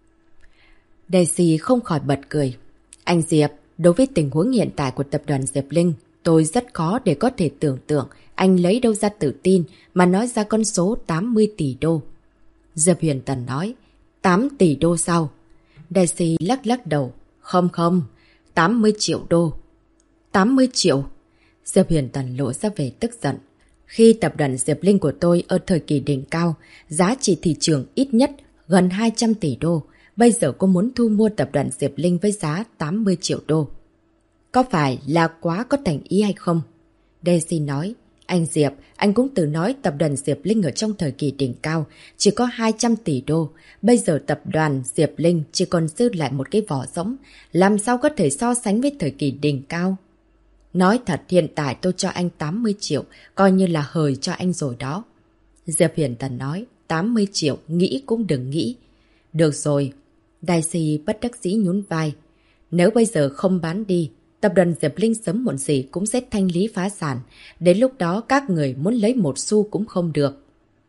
Daisy không khỏi bật cười. Anh Diệp, đối với tình huống hiện tại của tập đoàn Diệp Linh, tôi rất khó để có thể tưởng tượng anh lấy đâu ra tự tin mà nói ra con số 80 tỷ đô. Diệp Hiển Tần nói. 8 tỷ đô sao? Daisy lắc đầu. Không, 80 triệu đô. 80 triệu? Diệp Hiển Tần lộ ra vẻ tức giận. Khi tập đoàn Diệp Linh của tôi ở thời kỳ đỉnh cao, giá trị thị trường ít nhất gần 200 tỷ đô. Bây giờ cô muốn thu mua tập đoàn Diệp Linh với giá 80 triệu đô. Có phải là quá có thành ý hay không? Daisy nói. Anh Diệp, anh cũng từng nói tập đoàn Diệp Linh ở trong thời kỳ đỉnh cao chỉ có 200 tỷ đô. Bây giờ tập đoàn Diệp Linh chỉ còn dư lại một cái vỏ rỗng. Làm sao có thể so sánh với thời kỳ đỉnh cao? Nói thật, hiện tại tôi cho anh 80 triệu, coi như là hời cho anh rồi đó. Diệp Hiển Tần nói. 80 triệu, nghĩ cũng đừng nghĩ. Được rồi. Daisy bất đắc dĩ nhún vai. Nếu bây giờ không bán đi, tập đoàn Diệp Linh sớm muộn gì cũng sẽ thanh lý phá sản. Đến lúc đó các người muốn lấy một xu cũng không được.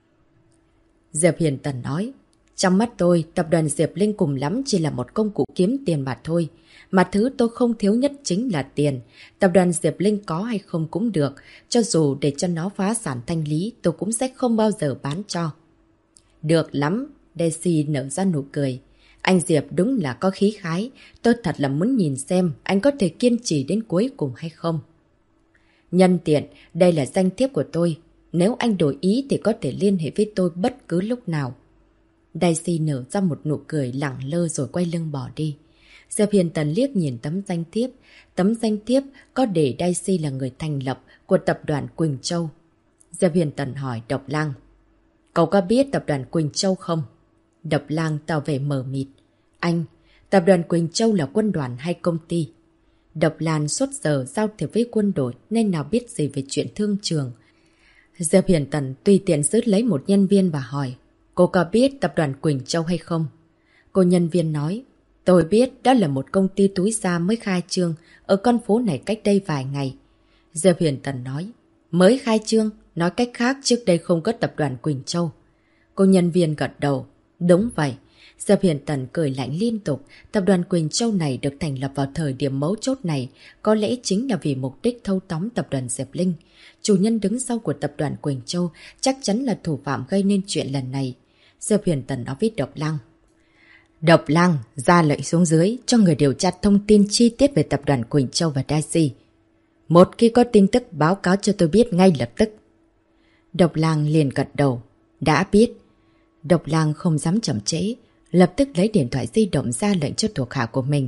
Diệp Hiển Tần nói. Trong mắt tôi, tập đoàn Diệp Linh cùng lắm chỉ là một công cụ kiếm tiền mà thôi. Mà thứ tôi không thiếu nhất chính là tiền. Tập đoàn Diệp Linh có hay không cũng được. Cho dù để cho nó phá sản thanh lý, tôi cũng sẽ không bao giờ bán cho. Được lắm. Daisy nở ra nụ cười. Anh Diệp đúng là có khí khái. Tôi thật là muốn nhìn xem anh có thể kiên trì đến cuối cùng hay không. Nhân tiện, đây là danh thiếp của tôi. Nếu anh đổi ý thì có thể liên hệ với tôi bất cứ lúc nào. Daisy nở ra một nụ cười lẳng lơ rồi quay lưng bỏ đi. Diệp Hiển Tần liếc nhìn tấm danh thiếp. Tấm danh thiếp có để Daisy là người thành lập của tập đoàn Quỳnh Châu. Diệp Hiển Tần hỏi Độc Lang. Cậu có biết tập đoàn Quỳnh Châu không? Độc Lang tỏ vẻ mờ mịt. Anh, tập đoàn Quỳnh Châu là quân đoàn hay công ty? Độc Lang suốt giờ giao thiệp với quân đội nên nào biết gì về chuyện thương trường. Diệp Hiển Tần tùy tiện giữ lấy một nhân viên và hỏi. Cô có biết tập đoàn Quỳnh Châu hay không? Cô nhân viên nói. Tôi biết đó là một công ty túi da mới khai trương ở con phố này cách đây vài ngày. Diệp Hiển Tần nói. Mới khai trương, nói cách khác trước đây không có tập đoàn Quỳnh Châu. Cô nhân viên gật đầu. Đúng vậy. Diệp Hiển Tần cười lạnh liên tục. Tập đoàn Quỳnh Châu này được thành lập vào thời điểm mấu chốt này có lẽ chính là vì mục đích thâu tóm tập đoàn Diệp Linh. Chủ nhân đứng sau của tập đoàn Quỳnh Châu chắc chắn là thủ phạm gây nên chuyện lần này. Diệp Hiển Tần nói với Độc Lang. Độc Lang, ra lệnh xuống dưới cho người điều tra thông tin chi tiết về tập đoàn Quỳnh Châu và Daisy. Một khi có tin tức báo cáo cho tôi biết ngay lập tức. Độc Lang liền gật đầu. Đã biết. Độc Lang không dám chậm trễ, lập tức lấy điện thoại di động ra lệnh cho thuộc hạ của mình.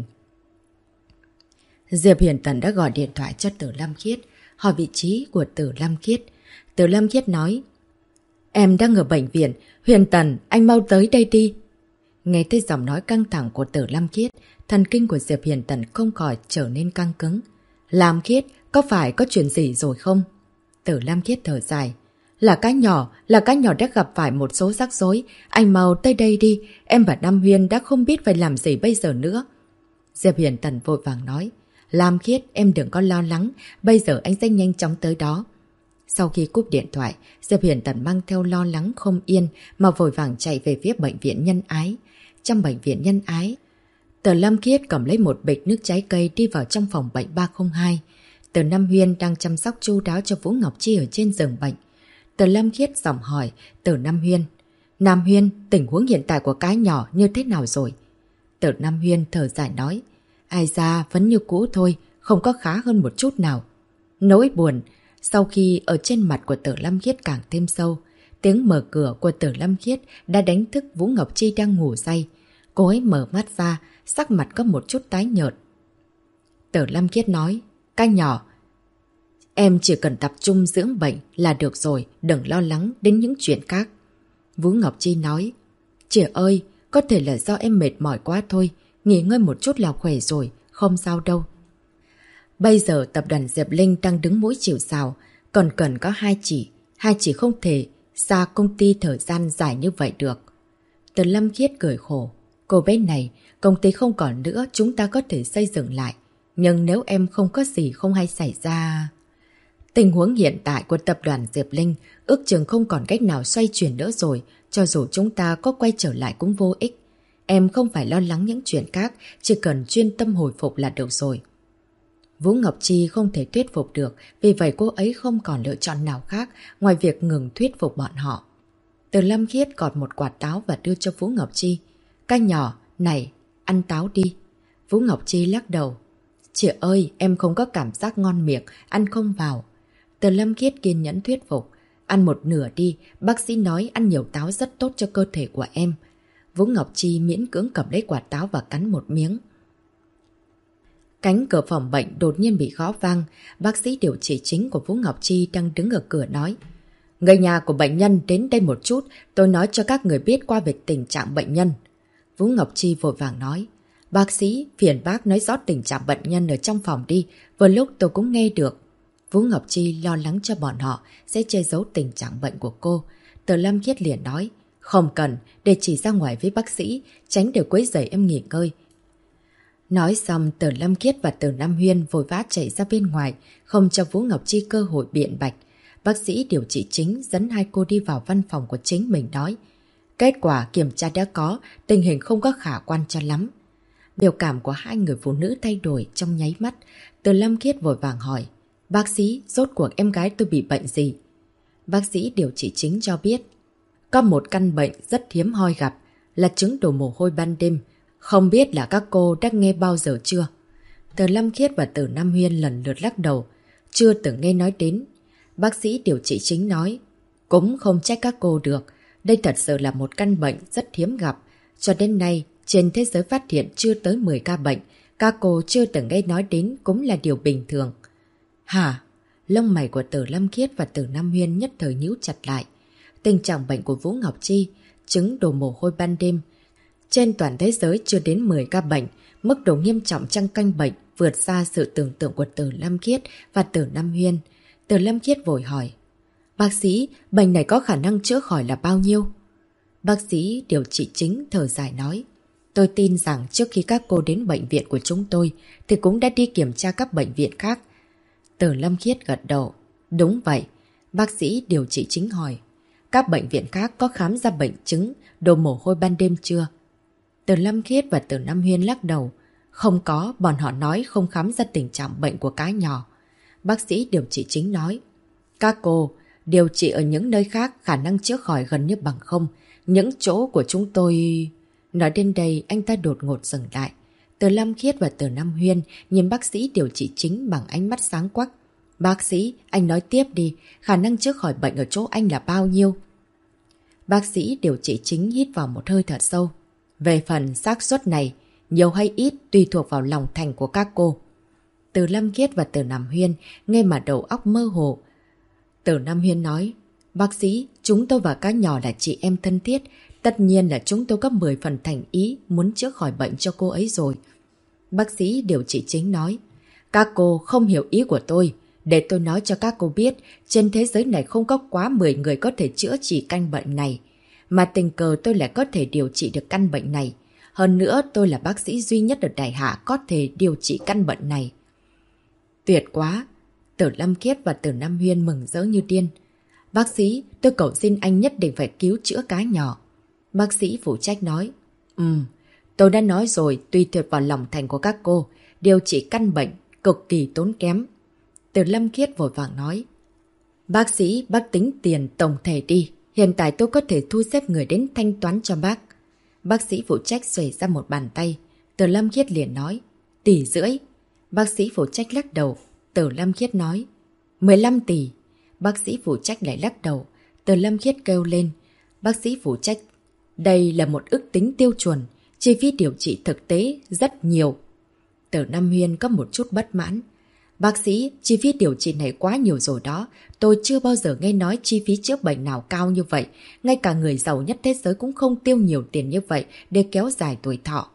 Diệp Hiển Tần đã gọi điện thoại cho Tử Lâm Khiết, hỏi vị trí của Tử Lâm Khiết. Tử Lâm Khiết nói. Em đang ở bệnh viện. Huyền Tần, anh mau tới đây đi. Nghe thấy giọng nói căng thẳng của Tử Lam Khiết, thần kinh của Diệp Huyền Tần không khỏi trở nên căng cứng. Lam Khiết, có phải có chuyện gì rồi không? Tử Lam Khiết thở dài. Là cái nhỏ đã gặp phải một số rắc rối. Anh mau tới đây đi, em và Nam Huyên đã không biết phải làm gì bây giờ nữa. Diệp Huyền Tần vội vàng nói. Lam Khiết, em đừng có lo lắng, bây giờ anh sẽ nhanh chóng tới đó. Sau khi cúp điện thoại, Diệp Huyền Tần mang theo lo lắng không yên mà vội vàng chạy về phía bệnh viện Nhân Ái. Trong bệnh viện Nhân Ái, Tử Lam Khiết cầm lấy một bịch nước trái cây đi vào trong phòng bệnh 302. Tử Nam Huyên đang chăm sóc chu đáo cho Vũ Ngọc Chi ở trên giường bệnh. Tử Lam Khiết giọng hỏi Tử Nam Huyên. Nam Huyên, tình huống hiện tại của cái nhỏ như thế nào rồi? Tử Nam Huyên thở dài nói. Ai ra vẫn như cũ thôi, không có khá hơn một chút nào. Nỗi buồn, sau khi ở trên mặt của Tử Lam Khiết càng thêm sâu. Tiếng mở cửa của Tử Lam Khiết đã đánh thức Vũ Ngọc Chi đang ngủ say. Cô ấy mở mắt ra, sắc mặt có một chút tái nhợt. Tử Lam Khiết nói, cái nhỏ, em chỉ cần tập trung dưỡng bệnh là được rồi, đừng lo lắng đến những chuyện khác. Vũ Ngọc Chi nói, chị ơi, có thể là do em mệt mỏi quá thôi, nghỉ ngơi một chút là khỏe rồi, không sao đâu. Bây giờ tập đoàn Diệp Linh đang đứng mũi chịu sào, còn cần có hai chị không thể ra công ty thời gian dài như vậy được. Tử Lam Khiết cười khổ, cô bé này, công ty không còn nữa chúng ta có thể xây dựng lại, nhưng nếu em không có gì không hay xảy ra... Tình huống hiện tại của tập đoàn Diệp Linh ước chừng không còn cách nào xoay chuyển nữa rồi, cho dù chúng ta có quay trở lại cũng vô ích. Em không phải lo lắng những chuyện khác, chỉ cần chuyên tâm hồi phục là được rồi. Vũ Ngọc Chi không thể thuyết phục được, vì vậy cô ấy không còn lựa chọn nào khác ngoài việc ngừng thuyết phục bọn họ. Tử Lam Khiết gọt một quả táo và đưa cho Vũ Ngọc Chi. Cái nhỏ, này, ăn táo đi. Vũ Ngọc Chi lắc đầu. Chị ơi, em không có cảm giác ngon miệng, ăn không vào. Tử Lam Khiết kiên nhẫn thuyết phục. Ăn một nửa đi, bác sĩ nói ăn nhiều táo rất tốt cho cơ thể của em. Vũ Ngọc Chi miễn cưỡng cầm lấy quả táo và cắn một miếng. Cánh cửa phòng bệnh đột nhiên bị gõ vang. Bác sĩ điều trị chính của Vũ Ngọc Chi đang đứng ở cửa nói. Người nhà của bệnh nhân đến đây một chút, tôi nói cho các người biết qua về tình trạng bệnh nhân. Vũ Ngọc Chi vội vàng nói. Bác sĩ, phiền bác nói rõ tình trạng bệnh nhân ở trong phòng đi, vừa lúc tôi cũng nghe được. Vũ Ngọc Chi lo lắng cho bọn họ sẽ che giấu tình trạng bệnh của cô. Tử Lam Khiết liền nói. Không cần, để chỉ ra ngoài với bác sĩ, tránh để quấy rầy em nghỉ ngơi. Nói xong, Tử Lam Khiết và Tử Nam Huyên vội vã chạy ra bên ngoài, không cho Vũ Ngọc Chi cơ hội biện bạch. Bác sĩ điều trị chính dẫn hai cô đi vào văn phòng của chính mình nói. Kết quả kiểm tra đã có, tình hình không có khả quan cho lắm. Biểu cảm của hai người phụ nữ thay đổi trong nháy mắt. Tử Lam Khiết vội vàng hỏi. Bác sĩ, rốt cuộc em gái tôi bị bệnh gì? Bác sĩ điều trị chính cho biết. Có một căn bệnh rất hiếm hoi gặp, là chứng đổ mồ hôi ban đêm. Không biết là các cô đã nghe bao giờ chưa? Tử Lam Khiết và Tử Nam Huyên lần lượt lắc đầu. Chưa từng nghe nói đến. Bác sĩ điều trị chính nói. Cũng không trách các cô được. Đây thật sự là một căn bệnh rất hiếm gặp. Cho đến nay, trên thế giới phát hiện chưa tới 10 ca bệnh. Các cô chưa từng nghe nói đến cũng là điều bình thường. Hả? Lông mày của Tử Lam Khiết và Tử Nam Huyên nhất thời nhíu chặt lại. Tình trạng bệnh của Vũ Ngọc Chi, chứng đổ mồ hôi ban đêm. Trên toàn thế giới chưa đến 10 ca bệnh, mức độ nghiêm trọng trong căn bệnh vượt xa sự tưởng tượng của Tử Lam Khiết và Tử Nam Huyên. Tử Lam Khiết vội hỏi. Bác sĩ, bệnh này có khả năng chữa khỏi là bao nhiêu? Bác sĩ điều trị chính thở dài nói. Tôi tin rằng trước khi các cô đến bệnh viện của chúng tôi thì cũng đã đi kiểm tra các bệnh viện khác. Tử Lam Khiết gật đầu. Đúng vậy. Bác sĩ điều trị chính hỏi. Các bệnh viện khác có khám ra bệnh chứng đổ mồ hôi ban đêm chưa? Tử Lam Khiết và Tử Nam Huyên lắc đầu. Không có, bọn họ nói không khám ra tình trạng bệnh của cái nhỏ. Bác sĩ điều trị chính nói. Các cô, điều trị ở những nơi khác khả năng chữa khỏi gần như bằng không. Những chỗ của chúng tôi... Nói đến đây, anh ta đột ngột dừng lại. Tử Lam Khiết và Tử Nam Huyên nhìn bác sĩ điều trị chính bằng ánh mắt sáng quắc. Bác sĩ, anh nói tiếp đi, khả năng chữa khỏi bệnh ở chỗ anh là bao nhiêu? Bác sĩ điều trị chính hít vào một hơi thật sâu. Về phần xác suất này, nhiều hay ít tùy thuộc vào lòng thành của các cô. Tử Lam Khiết và Tử Nam Huyên nghe mà đầu óc mơ hồ. Tử Nam Huyên nói, bác sĩ, Chúng tôi và cá nhỏ là chị em thân thiết. Tất nhiên là chúng tôi có 10 phần thành ý muốn chữa khỏi bệnh cho cô ấy rồi. Bác sĩ điều trị chính nói. Các cô không hiểu ý của tôi. Để tôi nói cho các cô biết, trên thế giới này không có quá 10 người có thể chữa trị căn bệnh này. Mà tình cờ tôi lại có thể điều trị được căn bệnh này. Hơn nữa tôi là bác sĩ duy nhất ở Đại Hạ có thể điều trị căn bệnh này. Tuyệt quá! Tử Lâm Khiết và Tử Nam Huyên mừng rỡ như điên. Bác sĩ, tôi cầu xin anh nhất định phải cứu chữa cá nhỏ. Bác sĩ phụ trách nói. Tôi đã nói rồi, tùy thuộc vào lòng thành của các cô, điều trị căn bệnh cực kỳ tốn kém. Tử Lâm Khiết vội vàng nói. Bác sĩ, bác tính tiền tổng thể đi. Hiện tại tôi có thể thu xếp người đến thanh toán cho bác. Bác sĩ phụ trách xuề ra một bàn tay. Tử Lâm Khiết liền nói. 1,5 tỷ. Bác sĩ phụ trách lắc đầu. Tử Lâm Khiết nói. 15 tỷ. Bác sĩ phụ trách lại lắc đầu. Tử Lâm Khiết kêu lên. Bác sĩ phụ trách. Đây là một ước tính tiêu chuẩn. Chi phí điều trị thực tế rất nhiều. Tử Nam Huyên có một chút bất mãn. Bác sĩ, chi phí điều trị này quá nhiều rồi đó. Tôi chưa bao giờ nghe nói chi phí chữa bệnh nào cao như vậy. Ngay cả người giàu nhất thế giới cũng không tiêu nhiều tiền như vậy để kéo dài tuổi thọ.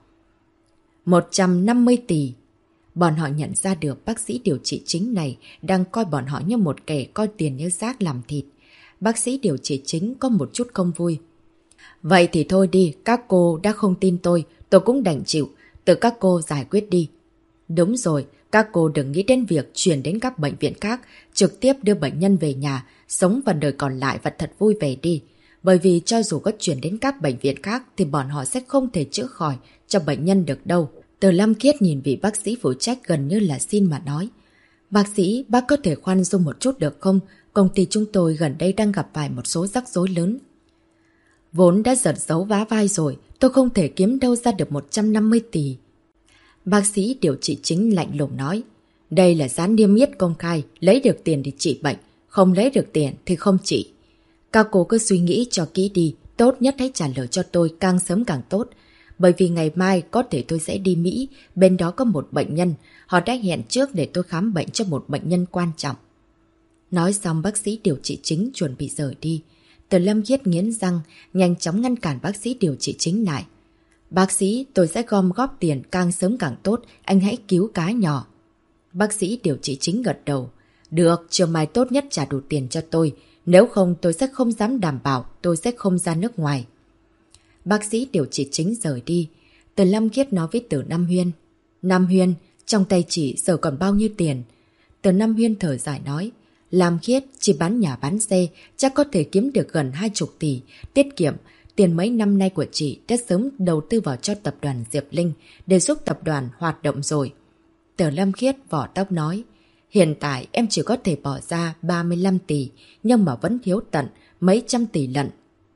150 tỷ. Bọn họ nhận ra được bác sĩ điều trị chính này đang coi bọn họ như một kẻ coi tiền như rác làm thịt. Bác sĩ điều trị chính có một chút không vui. Vậy thì thôi đi, các cô đã không tin tôi cũng đành chịu. Tự các cô giải quyết đi. Đúng rồi, các cô đừng nghĩ đến việc chuyển đến các bệnh viện khác, trực tiếp đưa bệnh nhân về nhà, sống phần đời còn lại và thật vui vẻ đi. Bởi vì cho dù có chuyển đến các bệnh viện khác thì bọn họ sẽ không thể chữa khỏi cho bệnh nhân được đâu. Từ Lâm Khiết nhìn vị bác sĩ phụ trách gần như là xin mà nói. Bác sĩ, bác có thể khoan dung một chút được không? Công ty chúng tôi gần đây đang gặp phải một số rắc rối lớn. Vốn đã giật dấu vá vai rồi, tôi không thể kiếm đâu ra được 150 tỷ. Bác sĩ điều trị chính lạnh lùng nói. Đây là giá niêm yết công khai, lấy được tiền thì trị bệnh, không lấy được tiền thì không trị. Các cô cứ suy nghĩ cho kỹ đi, tốt nhất hãy trả lời cho tôi càng sớm càng tốt. Bởi vì ngày mai có thể tôi sẽ đi Mỹ, bên đó có một bệnh nhân, họ đã hẹn trước để tôi khám bệnh cho một bệnh nhân quan trọng. Nói xong bác sĩ điều trị chính chuẩn bị rời đi. Từ Lâm Khiết nghiến răng, nhanh chóng ngăn cản bác sĩ điều trị chính lại. Bác sĩ, tôi sẽ gom góp tiền càng sớm càng tốt, anh hãy cứu cá nhỏ. Bác sĩ điều trị chính gật đầu. Được, chiều mai tốt nhất trả đủ tiền cho tôi, nếu không tôi sẽ không dám đảm bảo tôi sẽ không ra nước ngoài. Bác sĩ điều trị chính rời đi. Từ Lâm Khiết nói với Từ Nam Huyên. Nam Huyên, trong tay chị giờ còn bao nhiêu tiền? Từ Nam Huyên thở dài nói. Lam Khiết, chỉ bán nhà bán xe, chắc có thể kiếm được gần 20 tỷ, tiết kiệm. Tiền mấy năm nay của chị đã sớm đầu tư vào cho tập đoàn Diệp Linh để giúp tập đoàn hoạt động rồi. Từ Lâm Khiết vỏ tóc nói. Hiện tại em chỉ có thể bỏ ra 35 tỷ, nhưng mà vẫn thiếu tận mấy trăm tỷ lận.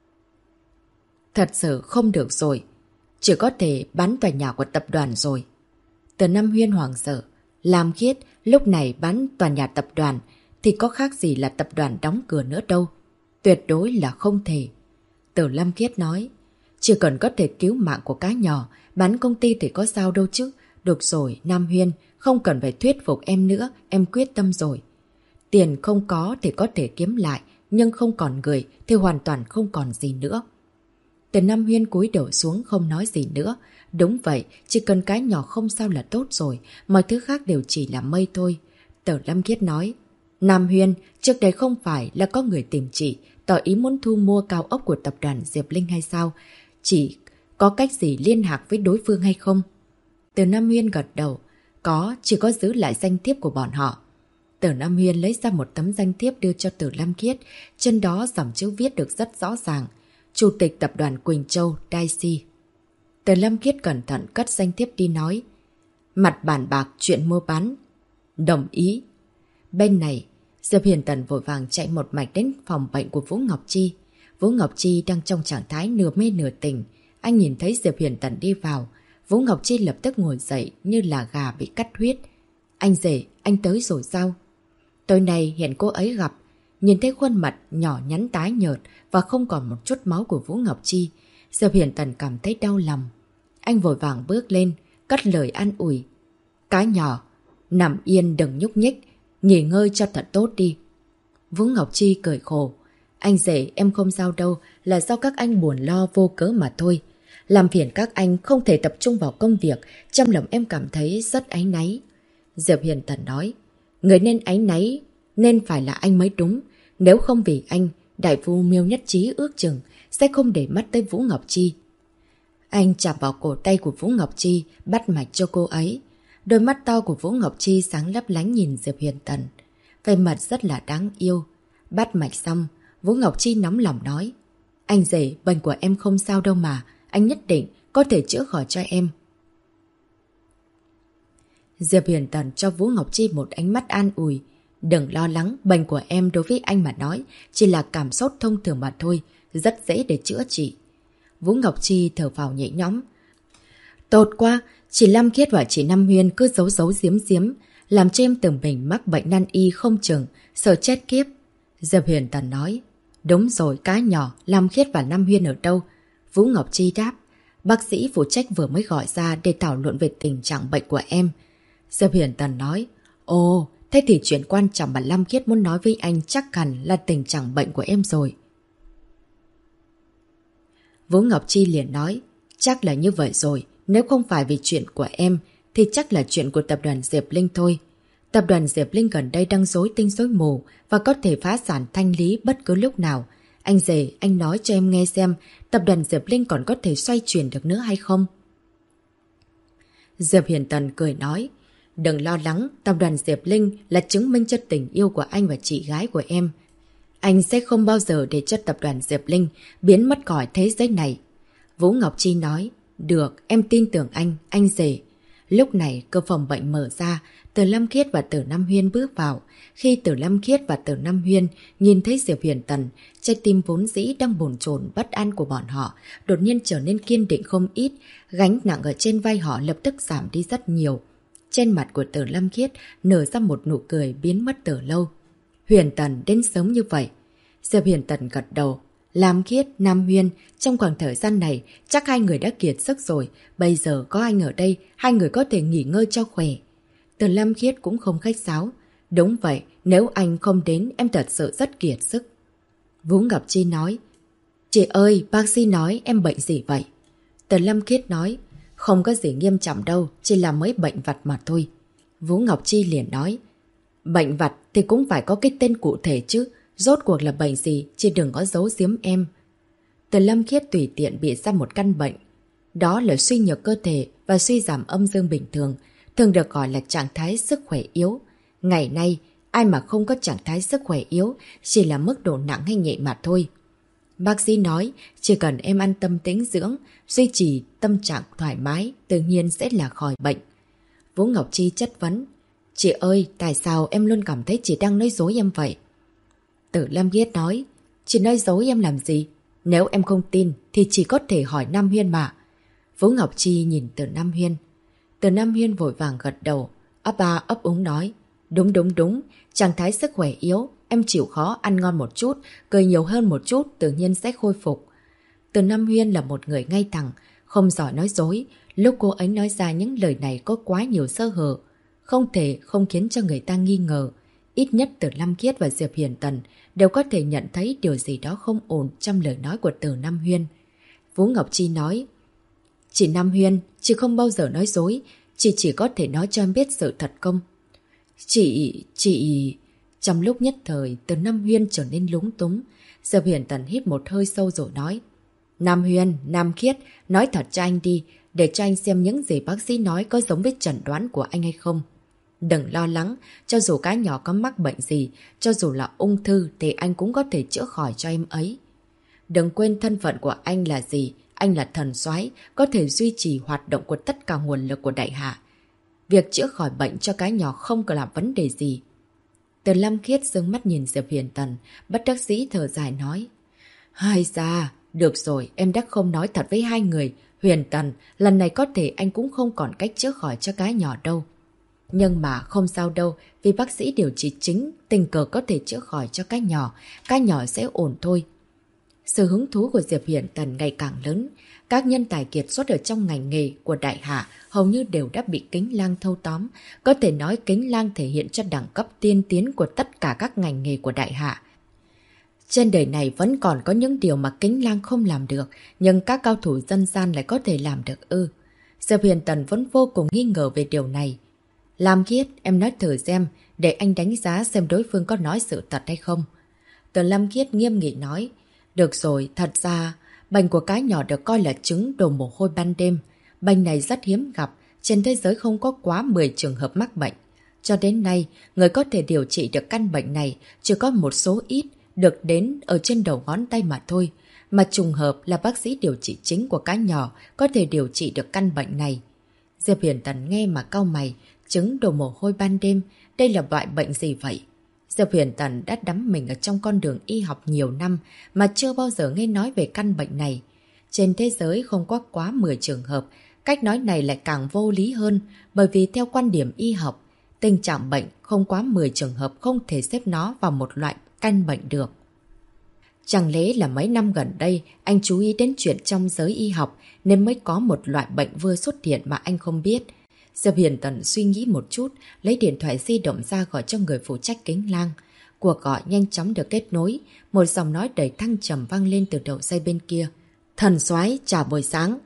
Thật sự không được rồi. Chỉ có thể bán tòa nhà của tập đoàn rồi. Từ Nam Huyên hoảng sợ. Lam Khiết, lúc này bán tòa nhà tập đoàn thì có khác gì là tập đoàn đóng cửa nữa đâu. Tuyệt đối là không thể. Từ Lâm Khiết nói. Chỉ cần có thể cứu mạng của cá nhỏ, bán công ty thì có sao đâu chứ. Được rồi, Nam Huyên, không cần phải thuyết phục em nữa, em quyết tâm rồi. Tiền không có thì có thể kiếm lại, nhưng không còn người thì hoàn toàn không còn gì nữa. Từ Nam Huyên cúi đầu xuống không nói gì nữa. Đúng vậy, chỉ cần cái nhỏ không sao là tốt rồi, mọi thứ khác đều chỉ là mây thôi. Từ Lâm Khiết nói. Nam Huyên, trước đây không phải là có người tìm chị, tỏ ý muốn thu mua cao ốc của tập đoàn Diệp Linh hay sao? Chị có cách gì liên lạc với đối phương hay không? Từ Nam Huyên gật đầu. Có, chỉ có giữ lại danh thiếp của bọn họ. Từ Nam Huyên lấy ra một tấm danh thiếp đưa cho Từ Lâm Khiết. Trên đó dòng chữ viết được rất rõ ràng. Chủ tịch tập đoàn Quỳnh Châu, Daisy. Từ Lâm Khiết cẩn thận cất danh thiếp đi nói. Mặt bàn bạc chuyện mua bán. Đồng ý. Bên này, Diệp Hiền Tần vội vàng chạy một mạch đến phòng bệnh của Vũ Ngọc Chi. Vũ Ngọc Chi đang trong trạng thái nửa mê nửa tỉnh. Anh nhìn thấy Diệp Hiền Tần đi vào. Vũ Ngọc Chi lập tức ngồi dậy như là gà bị cắt huyết. Anh rể, anh tới rồi sao? Tối nay hiện cô ấy gặp. Nhìn thấy khuôn mặt nhỏ nhắn tái nhợt và không còn một chút máu của Vũ Ngọc Chi. Diệp Hiền Tần cảm thấy đau lòng. Anh vội vàng bước lên, cất lời an ủi. Cá nhỏ, nằm yên đừng nhúc nhích, nghỉ ngơi cho thật tốt đi. Vũ Ngọc Chi cười khổ. Anh rể em không sao đâu, là do các anh buồn lo vô cớ mà thôi. Làm phiền các anh không thể tập trung vào công việc, trong lòng em cảm thấy rất áy náy. Diệp Hiền Tần nói, người nên áy náy nên phải là anh mới đúng. Nếu không vì anh, đại phu Miêu Nhất Chí ước chừng sẽ không để mắt tới Vũ Ngọc Chi. Anh chạm vào cổ tay của Vũ Ngọc Chi, bắt mạch cho cô ấy. Đôi mắt to của Vũ Ngọc Chi sáng lấp lánh nhìn Diệp Hiền Tần. Vẻ mặt rất là đáng yêu. Bắt mạch xong, Vũ Ngọc Chi nóng lòng nói, anh rể, bệnh của em không sao đâu mà, anh nhất định có thể chữa khỏi cho em. Diệp Hiền Tần cho Vũ Ngọc Chi một ánh mắt an ủi. Đừng lo lắng, bệnh của em đối với anh mà nói chỉ là cảm sốt thông thường mà thôi, rất dễ để chữa trị. Vũ Ngọc Chi thở phào nhẹ nhõm. Tốt quá, chị Lam Khiết và chị Nam Huyên cứ giấu giấu giếm giếm, làm cho em tưởng mình mắc bệnh nan y không chừng, sợ chết kiếp. Diệp Hiền Tần nói, đúng rồi, cá nhỏ, Lam Khiết và Nam Huyên ở đâu? Vũ Ngọc Chi đáp, bác sĩ phụ trách vừa mới gọi ra để thảo luận về tình trạng bệnh của em. Diệp Hiền Tần nói, ồ, thế thì chuyện quan trọng mà Lam Khiết muốn nói với anh chắc hẳn là tình trạng bệnh của em rồi. Vũ Ngọc Chi liền nói, chắc là như vậy rồi, nếu không phải vì chuyện của em thì chắc là chuyện của tập đoàn Diệp Linh thôi. Tập đoàn Diệp Linh gần đây đang rối tinh rối mù và có thể phá sản thanh lý bất cứ lúc nào. Anh rể, anh nói cho em nghe xem tập đoàn Diệp Linh còn có thể xoay chuyển được nữa hay không? Diệp Hiền Tần cười nói, đừng lo lắng, tập đoàn Diệp Linh là chứng minh cho tình yêu của anh và chị gái của em. Anh sẽ không bao giờ để cho tập đoàn Diệp Linh biến mất khỏi thế giới này. Vũ Ngọc Chi nói, được, em tin tưởng anh rể. Lúc này cửa phòng bệnh mở ra, Từ Lam Khiết và Từ Nam Huyên bước vào. Khi Từ Lam Khiết và Từ Nam Huyên nhìn thấy Diệp Hiền Tần, trái tim vốn dĩ đang bồn chồn bất an của bọn họ đột nhiên trở nên kiên định không ít, gánh nặng ở trên vai họ lập tức giảm đi rất nhiều. Trên mặt của Từ Lam Khiết nở ra một nụ cười biến mất từ lâu. Huyền Tần đến sớm như vậy. Diệp Hiền Tần gật đầu. Lam Khiết, Nam Huyên, trong khoảng thời gian này chắc hai người đã kiệt sức rồi. Bây giờ có anh ở đây, hai người có thể nghỉ ngơi cho khỏe. Từ Lam Khiết cũng không khách sáo. Đúng vậy, nếu anh không đến em thật sự rất kiệt sức. Vũ Ngọc Chi nói, chị ơi, bác sĩ nói em bệnh gì vậy? Từ Lam Khiết nói, không có gì nghiêm trọng đâu, chỉ là mấy bệnh vặt mà thôi. Vũ Ngọc Chi liền nói, bệnh vặt thì cũng phải có cái tên cụ thể chứ, rốt cuộc là bệnh gì, chị đừng có giấu giếm em. Từ Lam Khiết tùy tiện bị ra một căn bệnh. Đó là suy nhược cơ thể và suy giảm âm dương bình thường, thường được gọi là trạng thái sức khỏe yếu. Ngày nay, ai mà không có trạng thái sức khỏe yếu, chỉ là mức độ nặng hay nhẹ mà thôi. Bác sĩ nói, chỉ cần em ăn tâm tĩnh dưỡng, duy trì tâm trạng thoải mái, tự nhiên sẽ là khỏi bệnh. Vũ Ngọc Chi chất vấn, chị ơi, tại sao em luôn cảm thấy chị đang nói dối em vậy? Từ Lam Khiết nói, chị nói dối em làm gì? Nếu em không tin thì chỉ có thể hỏi Nam Huyên mà. Vũ Ngọc Chi nhìn Từ Nam Huyên. Từ Nam Huyên vội vàng gật đầu, ấp ba ấp úng nói, đúng, trạng thái sức khỏe yếu, em chịu khó ăn ngon một chút, cười nhiều hơn một chút tự nhiên sẽ khôi phục. Từ Nam Huyên là một người ngay thẳng, không giỏi nói dối, lúc cô ấy nói ra những lời này có quá nhiều sơ hở, không thể không khiến cho người ta nghi ngờ. Ít nhất Từ Lam Khiết và Diệp Hiền Tần đều có thể nhận thấy điều gì đó không ổn trong lời nói của Từ Nam Huyên. Vũ Ngọc Chi nói, chị Nam Huyên, chị không bao giờ nói dối, chị chỉ có thể nói cho em biết sự thật không? Chị... Trong lúc nhất thời, Từ Nam Huyên trở nên lúng túng. Diệp Hiền Tần hít một hơi sâu rồi nói, Nam Huyên, Nam Khiết, nói thật cho anh đi, để cho anh xem những gì bác sĩ nói có giống với chẩn đoán của anh hay không. Đừng lo lắng, cho dù cái nhỏ có mắc bệnh gì, cho dù là ung thư thì anh cũng có thể chữa khỏi cho em ấy. Đừng quên thân phận của anh là gì, anh là thần soái, có thể duy trì hoạt động của tất cả nguồn lực của đại hạ. Việc chữa khỏi bệnh cho cái nhỏ không có làm vấn đề gì. Từ Lam Khiết dương mắt nhìn Diệp Hiền Tần, bất đắc dĩ thở dài nói, hai da, được rồi, em đã không nói thật với hai người. Huyền Tần, lần này có thể anh cũng không còn cách chữa khỏi cho cái nhỏ đâu. Nhưng mà không sao đâu, vì bác sĩ điều trị chính, tình cờ có thể chữa khỏi cho cái nhỏ sẽ ổn thôi. Sự hứng thú của Diệp Hiền Tần ngày càng lớn, các nhân tài kiệt xuất ở trong ngành nghề của đại hạ hầu như đều đã bị Kính Lang thâu tóm. Có thể nói Kính Lang thể hiện cho đẳng cấp tiên tiến của tất cả các ngành nghề của đại hạ. Trên đời này vẫn còn có những điều mà Kính Lang không làm được, nhưng các cao thủ dân gian lại có thể làm được ư. Diệp Huyền Tần vẫn vô cùng nghi ngờ về điều này. Lam Khiết, em nói thử xem, để anh đánh giá xem đối phương có nói sự thật hay không. Từ Lam Khiết nghiêm nghị nói, được rồi, thật ra, bệnh của cái nhỏ được coi là chứng đổ mồ hôi ban đêm. Bệnh này rất hiếm gặp, trên thế giới không có quá 10 trường hợp mắc bệnh. Cho đến nay, người có thể điều trị được căn bệnh này chỉ có một số ít, được đến ở trên đầu ngón tay mà thôi. Mà trùng hợp là bác sĩ điều trị chính của cái nhỏ có thể điều trị được căn bệnh này. Diệp Huyền Tần nghe mà cau mày, chứng đổ mồ hôi ban đêm, đây là loại bệnh gì vậy? Diệp Huyền Tần đã đắm mình ở trong con đường y học nhiều năm mà chưa bao giờ nghe nói về căn bệnh này. Trên thế giới không có quá 10 trường hợp, cách nói này lại càng vô lý hơn, bởi vì theo quan điểm y học, tình trạng bệnh không quá 10 trường hợp không thể xếp nó vào một loại căn bệnh được. Chẳng lẽ là mấy năm gần đây anh chú ý đến chuyện trong giới y học nên mới có một loại bệnh vừa xuất hiện mà anh không biết? Diệp Huyền Tần suy nghĩ một chút, lấy điện thoại di động ra gọi cho người phụ trách Kính Lang. Cuộc gọi nhanh chóng được kết nối, một giọng nói đầy thăng trầm vang lên từ đầu dây bên kia. Thần soái chào buổi sáng.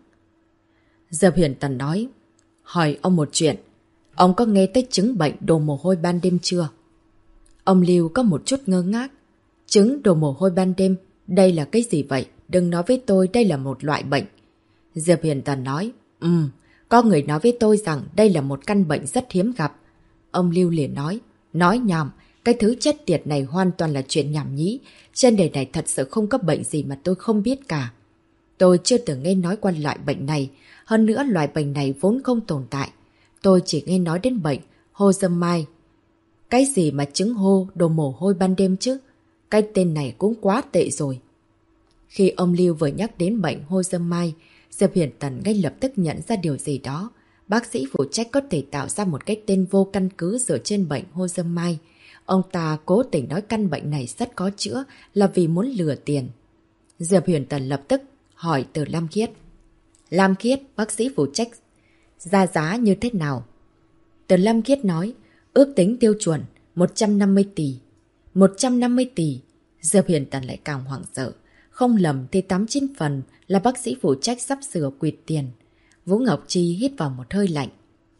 Diệp Huyền Tần nói, hỏi ông một chuyện, ông có nghe tới chứng bệnh đổ mồ hôi ban đêm chưa? Ông Lưu có một chút ngơ ngác. Chứng đổ mồ hôi ban đêm, đây là cái gì vậy? Đừng nói với tôi đây là một loại bệnh. Diệp Huyền Tần nói, có người nói với tôi rằng đây là một căn bệnh rất hiếm gặp. Ông Lưu liền nói nhảm, cái thứ chết tiệt này hoàn toàn là chuyện nhảm nhí. Trên đời này thật sự không có bệnh gì mà tôi không biết cả. Tôi chưa từng nghe nói qua loại bệnh này, hơn nữa loại bệnh này vốn không tồn tại. Tôi chỉ nghe nói đến bệnh hô dâm mai. Cái gì mà chứng hô đổ mồ hôi ban đêm chứ? Cái tên này cũng quá tệ rồi. Khi ông Lưu vừa nhắc đến bệnh hô dâm mai, Diệp Huyền Tần ngay lập tức nhận ra điều gì đó. Bác sĩ phụ trách có thể tạo ra một cái tên vô căn cứ dựa trên bệnh hô dâm mai. Ông ta cố tình nói căn bệnh này rất có chữa là vì muốn lừa tiền. Diệp Huyền Tần lập tức hỏi từ Lam Khiết. Lam Khiết, bác sĩ phụ trách ra giá như thế nào? Từ Lam Khiết nói, ước tính tiêu chuẩn 150 tỷ. 150 tỷ. Diệp Huyền Tần lại càng hoảng sợ. Không lầm thì 89 phần là bác sĩ phụ trách sắp sửa quyệt tiền. Vũ Ngọc Chi hít vào một hơi lạnh.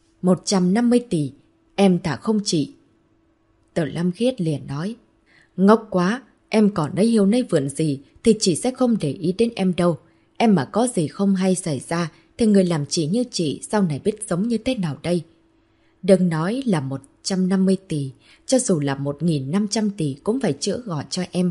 150 tỷ, em thả không chị. Từ Lam Khiết liền nói, ngốc quá, em còn nấy hiếu nấy vượn gì thì chị sẽ không để ý đến em đâu. Em mà có gì không hay xảy ra thì người làm chị như chị sau này biết sống như thế nào đây. Đừng nói là 150 tỷ, cho dù là 1.500 tỷ cũng phải chữa gọi cho em.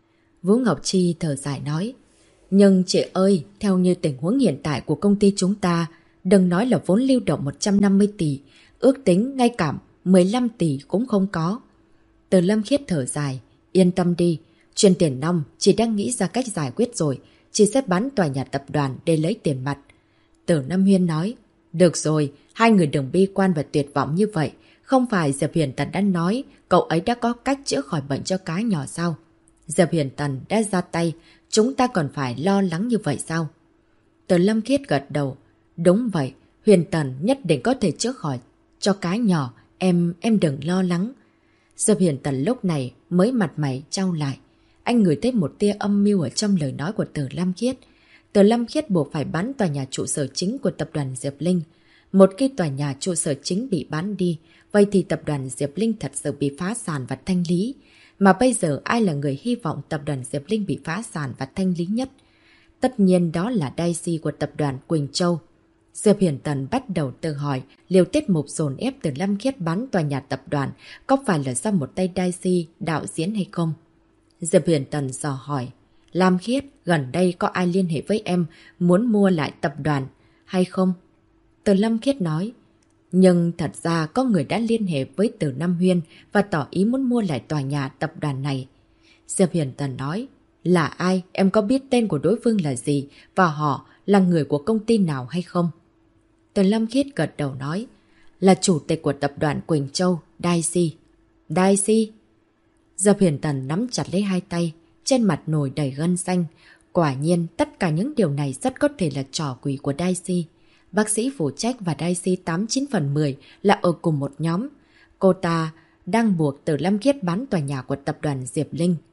Vũ Ngọc Chi thở dài nói, nhưng chị ơi, theo như tình huống hiện tại của công ty chúng ta, đừng nói là vốn lưu động 150 tỷ, ước tính ngay cả 15 tỷ cũng không có. Từ Lâm Khiết thở dài, yên tâm đi, chuyện tiền nong, chị đang nghĩ ra cách giải quyết rồi, chị sẽ bán tòa nhà tập đoàn để lấy tiền mặt. Từ Nam Huyên nói, được rồi, hai người đừng bi quan và tuyệt vọng như vậy, không phải Diệp Huyền Tần đã nói cậu ấy đã có cách chữa khỏi bệnh cho cá nhỏ sao? Diệp Huyền Tần đã ra tay, chúng ta còn phải lo lắng như vậy sao? Từ Lâm Khiết gật đầu, đúng vậy, Huyền Tần nhất định có thể chữa khỏi cho cá nhỏ, em đừng lo lắng. Diệp Huyền Tần lúc này mới mặt mày trao lại. Anh ngửi thấy một tia âm mưu ở trong lời nói của Từ Lâm Khiết. Từ Lâm Khiết buộc phải bán tòa nhà trụ sở chính của tập đoàn Diệp Linh. Một khi tòa nhà trụ sở chính bị bán đi, vậy thì tập đoàn Diệp Linh thật sự bị phá sản và thanh lý. Mà bây giờ ai là người hy vọng tập đoàn Diệp Linh bị phá sản và thanh lý nhất? Tất nhiên đó là Daisy của tập đoàn Quỳnh Châu. Diệp Huyền Tần bắt đầu tự hỏi liệu tiết mục dồn ép Từ Lâm Khiết bán tòa nhà tập đoàn có phải là do một tay Daisy đạo diễn hay không? Diệp Huyền Tần dò hỏi, Lam Khiết, gần đây có ai liên hệ với em muốn mua lại tập đoàn hay không? Từ Lâm Khiết nói, nhưng thật ra có người đã liên hệ với Từ Nam Huyên và tỏ ý muốn mua lại tòa nhà tập đoàn này. Diệp Huyền Tần nói, là ai? Em có biết tên của đối phương là gì và họ là người của công ty nào hay không? Từ Lâm Khiết gật đầu nói, là chủ tịch của tập đoàn Quỳnh Châu, Daisy. Daisy? Diệp Huyền Tần nắm chặt lấy hai tay, trên mặt nổi đầy gân xanh. Quả nhiên, tất cả những điều này rất có thể là trò quỷ của Daisy. Bác sĩ phụ trách và Daisy 89 phần 10 là ở cùng một nhóm. Cô ta đang buộc Từ Lâm Khiết bán tòa nhà của tập đoàn Diệp Linh.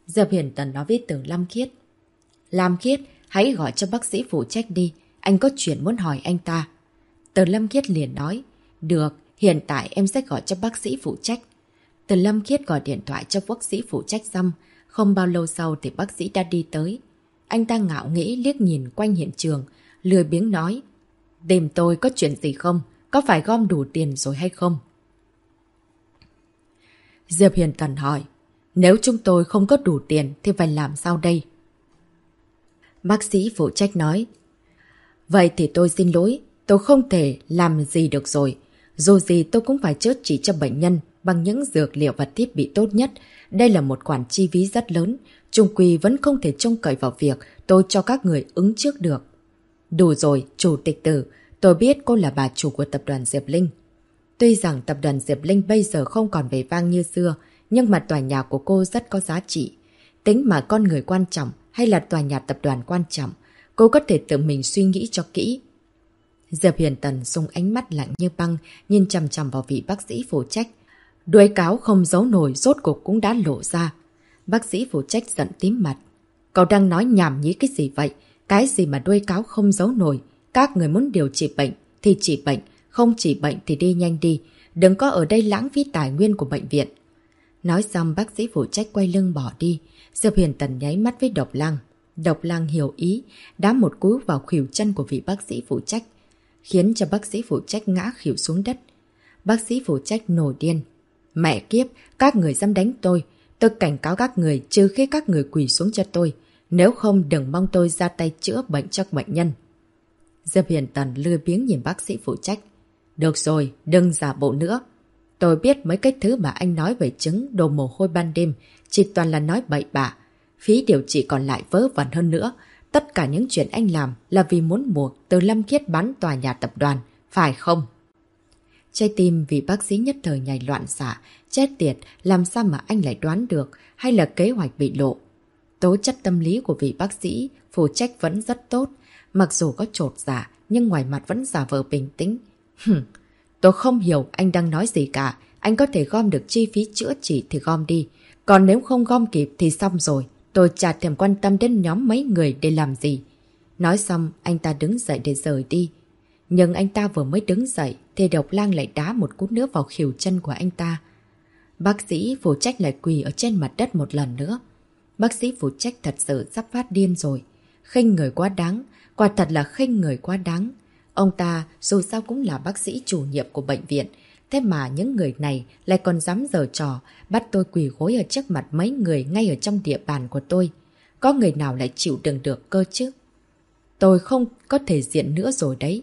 Diệp Huyền Tần nói với Từ Lam Khiết. Lam Khiết, hãy gọi cho bác sĩ phụ trách đi. Anh có chuyện muốn hỏi anh ta. Từ Lâm Khiết liền nói. Được, hiện tại em sẽ gọi cho bác sĩ phụ trách. Từ Lâm Khiết gọi điện thoại cho bác sĩ phụ trách xong. Không bao lâu sau thì bác sĩ đã đi tới. Anh ta ngạo nghễ liếc nhìn quanh hiện trường, lười biếng nói. Tìm tôi có chuyện gì không? Có phải gom đủ tiền rồi hay không? Diệp Huyền Tần hỏi. Nếu chúng tôi không có đủ tiền thì phải làm sao đây? Bác sĩ phụ trách nói. Vậy thì tôi xin lỗi, tôi không thể làm gì được rồi. Dù gì tôi cũng phải chữa trị cho bệnh nhân bằng những dược liệu và thiết bị tốt nhất. Đây là một khoản chi phí rất lớn. Chung quy vẫn không thể trông cậy vào việc tôi cho các người ứng trước được. Đủ rồi, Chủ tịch Tử. Tôi biết cô là bà chủ của tập đoàn Diệp Linh. Tuy rằng tập đoàn Diệp Linh bây giờ không còn vẻ vang như xưa, nhưng mà tòa nhà của cô rất có giá trị. Tính mà con người quan trọng hay là tòa nhà tập đoàn quan trọng, cô có thể tự mình suy nghĩ cho kỹ. Diệp Huyền Tần dùng ánh mắt lạnh như băng, nhìn chằm chằm vào vị bác sĩ phụ trách. Đuôi cáo không giấu nổi rốt cuộc cũng đã lộ ra. Bác sĩ phụ trách giận tím mặt. Cậu đang nói nhảm nhí cái gì vậy? Cái gì mà đuôi cáo không giấu nổi? Các người muốn điều trị bệnh thì trị bệnh, không trị bệnh thì đi nhanh đi. Đừng có ở đây lãng phí tài nguyên của bệnh viện. Nói xong bác sĩ phụ trách quay lưng bỏ đi. Diệp Huyền Tần nháy mắt với Độc Lang. Độc Lang hiểu ý, đá một cú vào khuỷu chân của vị bác sĩ phụ trách, khiến cho bác sĩ phụ trách ngã khuỵu xuống đất. Bác sĩ phụ trách nổi điên. Mẹ kiếp, các người dám đánh tôi. Tôi cảnh cáo các người trừ khi các người quỳ xuống cho tôi. Nếu không đừng mong tôi ra tay chữa bệnh cho bệnh nhân. Diệp Huyền Tần lười biếng nhìn bác sĩ phụ trách. Được rồi, đừng giả bộ nữa. Tôi biết mấy cái thứ mà anh nói về chứng đồ mồ hôi ban đêm chỉ toàn là nói bậy bạ. Phí điều trị còn lại vớ vẩn hơn nữa. Tất cả những chuyện anh làm là vì muốn buộc Từ Lâm Khiết bán tòa nhà tập đoàn, phải không? Trái tim vì bác sĩ nhất thời nhảy loạn xạ. Chết tiệt, làm sao mà anh lại đoán được, hay là kế hoạch bị lộ? Tố chất tâm lý của vị bác sĩ phụ trách vẫn rất tốt. Mặc dù có chột dạ, nhưng ngoài mặt vẫn giả vờ bình tĩnh. Tôi không hiểu anh đang nói gì cả. Anh có thể gom được chi phí chữa trị thì gom đi. Còn nếu không gom kịp thì xong rồi. Tôi chả thèm quan tâm đến nhóm mấy người để làm gì. Nói xong, anh ta đứng dậy để rời đi. Nhưng anh ta vừa mới đứng dậy thì Độc Lang lại đá một cú nữa vào khuỷu chân của anh ta. Bác sĩ phụ trách lại quỳ ở trên mặt đất một lần nữa. Bác sĩ phụ trách thật sự sắp phát điên rồi. Khinh người quá đáng, quả thật là khinh người quá đáng. Ông ta dù sao cũng là bác sĩ chủ nhiệm của bệnh viện. Thế mà những người này lại còn dám giở trò, bắt tôi quỳ gối ở trước mặt mấy người ngay ở trong địa bàn của tôi. Có người nào lại chịu đựng được cơ chứ? Tôi không có thể diện nữa rồi đấy.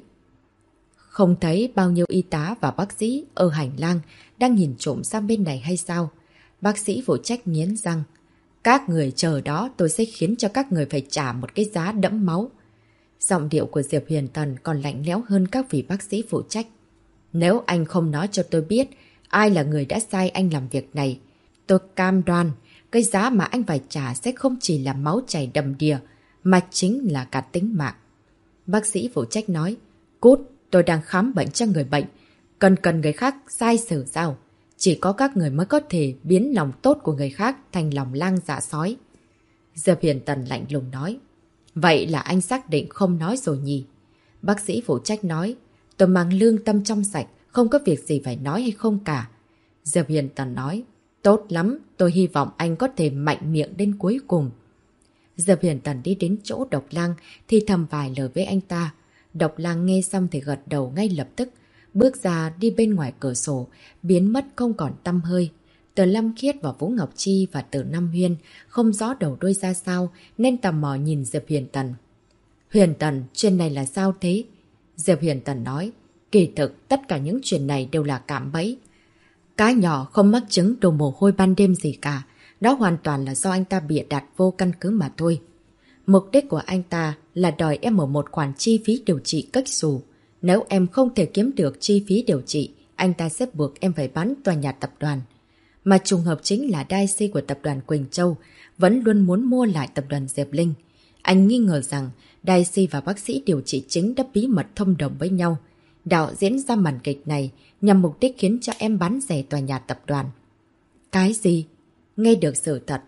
Không thấy bao nhiêu y tá và bác sĩ ở hành lang đang nhìn trộm sang bên này hay sao? Bác sĩ phụ trách nghiến răng. Các người chờ đó, tôi sẽ khiến cho các người phải trả một cái giá đẫm máu. Giọng điệu của Diệp Huyền Tần còn lạnh lẽo hơn các vị bác sĩ phụ trách. Nếu anh không nói cho tôi biết ai là người đã sai anh làm việc này, tôi cam đoan cái giá mà anh phải trả sẽ không chỉ là máu chảy đầm đìa, mà chính là cả tính mạng. Bác sĩ phụ trách nói. Cút, tôi đang khám bệnh cho người bệnh. Cần người khác sai sử sao? Chỉ có các người mới có thể biến lòng tốt của người khác thành lòng lang dạ sói. Diệp Huyền Tần lạnh lùng nói. Vậy là anh xác định không nói rồi nhỉ? Bác sĩ phụ trách nói. Tôi mang lương tâm trong sạch, không có việc gì phải nói hay không cả. Diệp Huyền Tần nói. Tốt lắm, tôi hy vọng anh có thể mạnh miệng đến cuối cùng. Diệp Huyền Tần đi đến chỗ Độc Lang thì thầm vài lời với anh ta. Độc Lang nghe xong thì gật đầu ngay lập tức, bước ra đi bên ngoài cửa sổ, biến mất không còn tăm hơi. Từ Lâm Khiết và Vũ Ngọc Chi và Từ Nam Huyên không rõ đầu đuôi ra sao nên tò mò nhìn Diệp Huyền Tần. Huyền Tần, chuyện này là sao thế? Diệp Huyền Tần nói. Kỳ thực, tất cả những chuyện này đều là cạm bẫy. Cái nhỏ không mắc chứng đồ mồ hôi ban đêm gì cả. Đó hoàn toàn là do anh ta bịa đặt vô căn cứ mà thôi. Mục đích của anh ta là đòi em ở một khoản chi phí điều trị cách xù. Nếu em không thể kiếm được chi phí điều trị, anh ta sẽ buộc em phải bán tòa nhà tập đoàn. Mà trùng hợp chính là Daisy của tập đoàn Quỳnh Châu vẫn luôn muốn mua lại tập đoàn Diệp Linh. Anh nghi ngờ rằng Daisy và bác sĩ điều trị chính đã bí mật thông đồng với nhau. Đạo diễn ra màn kịch này nhằm mục đích khiến cho em bán rẻ tòa nhà tập đoàn. Cái gì? Nghe được sự thật,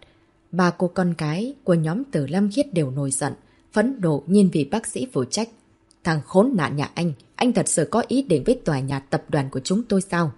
Ba cô con gái của nhóm Tử Lâm Khiết đều nổi giận, phẫn nộ nhìn vị bác sĩ phụ trách. Thằng khốn nạn nhà anh thật sự có ý định với tòa nhà tập đoàn của chúng tôi sao?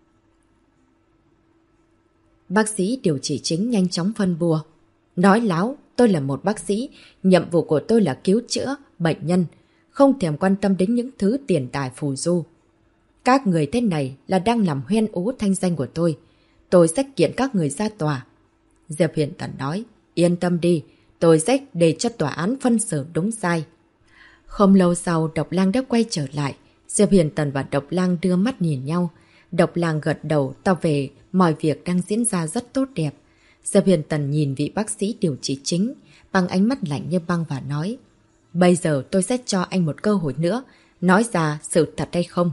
Bác sĩ điều trị chính nhanh chóng phân bua. Nói láo, tôi là một bác sĩ, nhiệm vụ của tôi là cứu chữa bệnh nhân, không thèm quan tâm đến những thứ tiền tài phù du. Các người thế này là đang làm hoen ố thanh danh của tôi sẽ kiện các người ra tòa. Diệp Huyền Tần nói, yên tâm đi, tôi sẽ để cho tòa án phân xử đúng sai. Không lâu sau, Độc Lang đã quay trở lại. Diệp Huyền Tần và Độc Lang đưa mắt nhìn nhau. Độc Lang gật đầu tỏ về mọi việc đang diễn ra rất tốt đẹp. Diệp Huyền Tần nhìn vị bác sĩ điều trị chính bằng ánh mắt lạnh như băng và nói, bây giờ tôi sẽ cho anh một cơ hội nữa, nói ra sự thật hay không?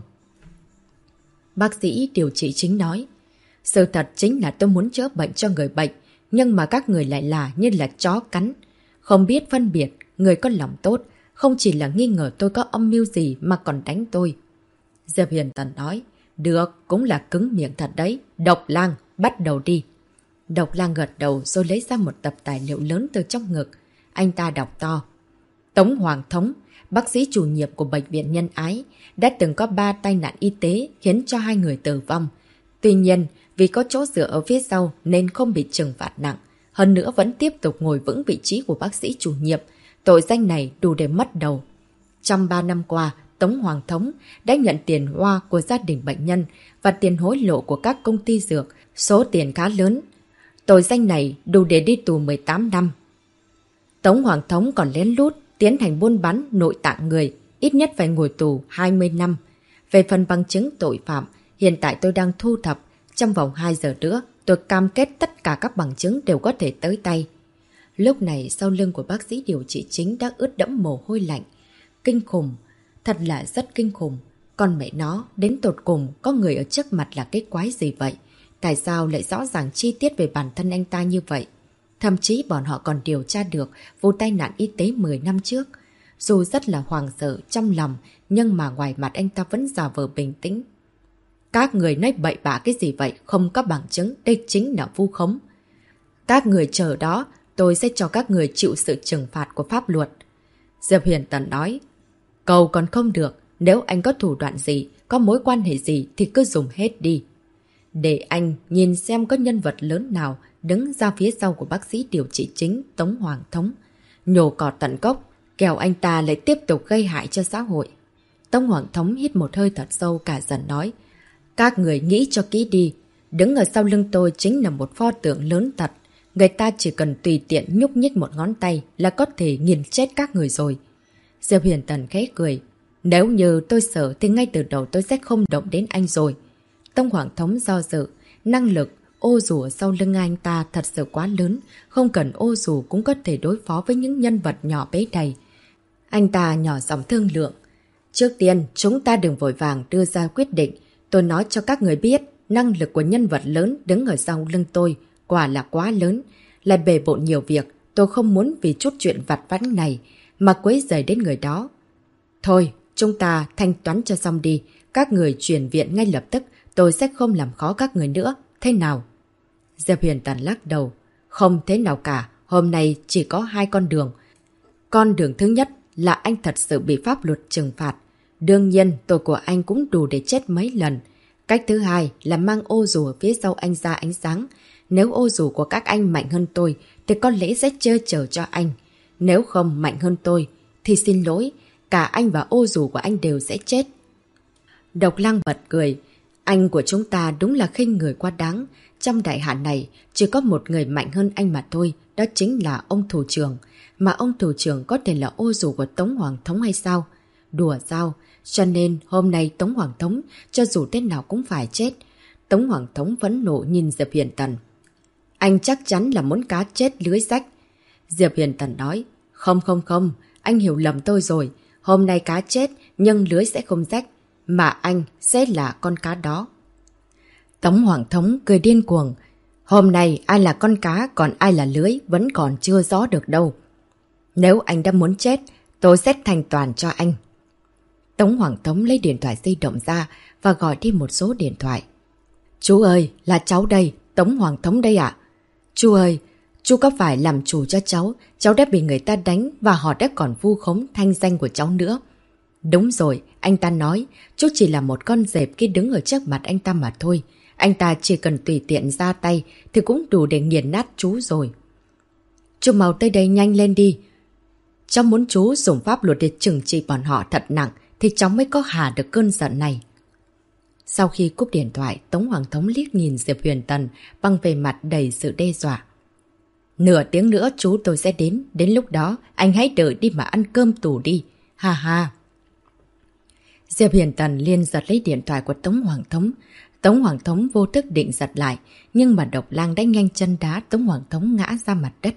Bác sĩ điều trị chính nói, sự thật chính là tôi muốn chữa bệnh cho người bệnh, nhưng mà các người lại là như là chó cắn. Không biết phân biệt, người có lòng tốt, không chỉ là nghi ngờ tôi có âm mưu gì mà còn đánh tôi. Diệp Huyền Tần nói, được, cũng là cứng miệng thật đấy. Độc Lang, bắt đầu đi. Độc Lang gật đầu rồi lấy ra một tập tài liệu lớn từ trong ngực. Anh ta đọc to. Tống Hoàng Thống, bác sĩ chủ nhiệm của Bệnh viện Nhân Ái, đã từng có 3 tai nạn y tế khiến cho 2 người tử vong. Tuy nhiên, vì có chỗ dựa ở phía sau nên không bị trừng phạt nặng. Hơn nữa vẫn tiếp tục ngồi vững vị trí của bác sĩ chủ nhiệm. Tội danh này đủ để mất đầu. Trong 3 năm qua, Tống Hoàng Thống đã nhận tiền hoa của gia đình bệnh nhân và tiền hối lộ của các công ty dược, số tiền khá lớn. Tội danh này đủ để đi tù 18 năm. Tống Hoàng Thống còn lén lút tiến hành buôn bán nội tạng người, ít nhất phải ngồi tù 20 năm. Về phần bằng chứng tội phạm, hiện tại tôi đang thu thập. Trong vòng 2 giờ nữa, tôi cam kết tất cả các bằng chứng đều có thể tới tay. Lúc này, sau lưng của bác sĩ điều trị chính đã ướt đẫm mồ hôi lạnh. Kinh khủng, thật là rất kinh khủng. Còn mẹ nó, đến tột cùng có người ở trước mặt là cái quái gì vậy? Tại sao lại rõ ràng chi tiết về bản thân anh ta như vậy? Thậm chí bọn họ còn điều tra được vụ tai nạn y tế 10 năm trước. Dù rất là hoảng sợ trong lòng, nhưng mà ngoài mặt anh ta vẫn giả vờ bình tĩnh. Các người nói bậy bạ cái gì vậy? Không có bằng chứng, đây chính là vu khống. Các người chờ đó, tôi sẽ cho các người chịu sự trừng phạt của pháp luật. Diệp Huyền Tần nói, cầu còn không được, nếu anh có thủ đoạn gì, có mối quan hệ gì thì cứ dùng hết đi. Để anh nhìn xem có nhân vật lớn nào đứng ra phía sau của bác sĩ điều trị chính Tống Hoàng Thống. Nhổ cỏ tận gốc, kẻo anh ta lại tiếp tục gây hại cho xã hội. Tống Hoàng Thống hít một hơi thật sâu cả dần nói, các người nghĩ cho kỹ đi, đứng ở sau lưng tôi chính là một pho tượng lớn thật. Người ta chỉ cần tùy tiện nhúc nhích một ngón tay là có thể nghiền chết các người rồi. Diệp Huyền Tần khẽ cười. Nếu như tôi sợ thì ngay từ đầu tôi sẽ không động đến anh rồi. Tống Hoàng Thống do dự. Năng lực ô dù sau lưng anh ta thật sự quá lớn. Không cần ô dù cũng có thể đối phó với những nhân vật nhỏ bé này. Anh ta nhỏ giọng thương lượng. Trước tiên chúng ta đừng vội vàng đưa ra quyết định. Tôi nói cho các người biết, năng lực của nhân vật lớn đứng ở sau lưng tôi quả là quá lớn, lại bề bộn nhiều việc, tôi không muốn vì chút chuyện vặt vãnh này mà quấy rầy đến người đó. Thôi, chúng ta thanh toán cho xong đi, các người chuyển viện ngay lập tức, tôi sẽ không làm khó các người nữa, thế nào? Diệp Huyền Tần lắc đầu, không thế nào cả, hôm nay chỉ có 2 con đường. Con đường thứ nhất là anh thật sự bị pháp luật trừng phạt, đương nhiên tội của anh cũng đủ để chết mấy lần. Cách thứ hai là mang ô dù ở phía sau anh ra ánh sáng. Nếu ô dù của các anh mạnh hơn tôi thì có lẽ sẽ chơi chở cho anh. Nếu không mạnh hơn tôi thì xin lỗi, cả anh và ô dù của anh đều sẽ chết. Độc Lang bật cười. Anh của chúng ta đúng là khinh người quá đáng. Trong đại hạ này chỉ có một người mạnh hơn anh mà thôi, đó chính là ông thủ trưởng. Mà ông thủ trưởng có thể là ô dù của Tống Hoàng Thống hay sao? Đùa sao? Cho nên hôm nay Tống Hoàng Thống cho dù thế nào cũng phải chết. Tống Hoàng Thống phẫn nộ nhìn Diệp Huyền Tần. Anh chắc chắn là muốn cá chết lưới rách. Diệp Huyền Tần nói, không, anh hiểu lầm tôi rồi. Hôm nay cá chết nhưng lưới sẽ không rách, mà anh sẽ là con cá đó. Tống Hoàng Thống cười điên cuồng. Hôm nay ai là con cá còn ai là lưới vẫn còn chưa rõ được đâu. Nếu anh đã muốn chết, tôi sẽ thành toàn cho anh. Tống Hoàng Thống lấy điện thoại di động ra và gọi đi một số điện thoại. Chú ơi, là cháu đây, Tống Hoàng Thống đây ạ. Chú ơi, Chú có phải làm chủ cho cháu đã bị người ta đánh và họ đã còn vu khống thanh danh của cháu nữa. Đúng rồi, anh ta nói, chú chỉ là một con dẹp khi đứng ở trước mặt anh ta mà thôi. Anh ta chỉ cần tùy tiện ra tay thì cũng đủ để nghiền nát chú rồi. Chú mau tới đây nhanh lên đi. Cháu muốn chú dùng pháp luật để trừng trị bọn họ thật nặng thì cháu mới có hạ được cơn giận này. Sau khi cúp điện thoại, Tống Hoàng Thống liếc nhìn Diệp Huyền Tần bằng vẻ mặt đầy sự đe dọa. Nửa tiếng nữa chú tôi sẽ đến lúc đó anh hãy đợi đi mà ăn cơm tù đi. Ha ha. Diệp Huyền Tần liền giật lấy điện thoại của Tống Hoàng Thống. Tống Hoàng Thống vô thức định giật lại, nhưng mà Độc Lang đã nhanh chân đá Tống Hoàng Thống ngã ra mặt đất.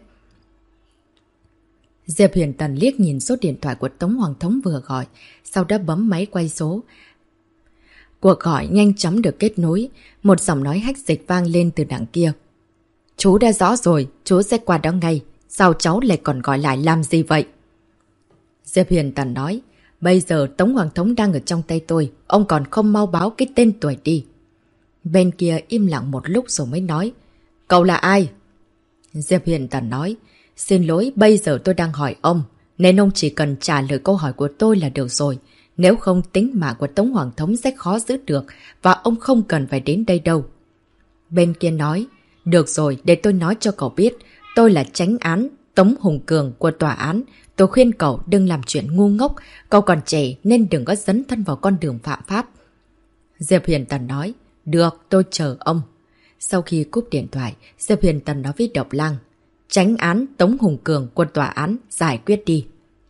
Diệp Huyền Tần liếc nhìn số điện thoại của Tống Hoàng Thống vừa gọi, sau đó bấm máy quay số. Cuộc gọi nhanh chóng được kết nối, một giọng nói hách dịch vang lên từ đằng kia. Chú đã rõ rồi, chú sẽ qua đó ngay, sao cháu lại còn gọi lại làm gì vậy? Diệp Huyền Tần nói, bây giờ Tống Hoàng Thống đang ở trong tay tôi, ông còn không mau báo cái tên tuổi đi. Bên kia im lặng một lúc rồi mới nói, cậu là ai? Diệp Huyền Tần nói, xin lỗi, bây giờ tôi đang hỏi ông, nên ông chỉ cần trả lời câu hỏi của tôi là được rồi. Nếu không tính mạng của Tống Hoàng Thống sẽ khó giữ được và ông không cần phải đến đây đâu. Bên kia nói, được rồi, để tôi nói cho cậu biết, tôi là chánh án Tống Hùng Cường của tòa án. Tôi khuyên cậu đừng làm chuyện ngu ngốc, cậu còn trẻ nên đừng có dấn thân vào con đường phạm pháp. Diệp Huyền Tần nói, được, tôi chờ ông. Sau khi cúp điện thoại, Diệp Huyền Tần nói với Độc Lang, chánh án Tống Hùng Cường của tòa án giải quyết đi.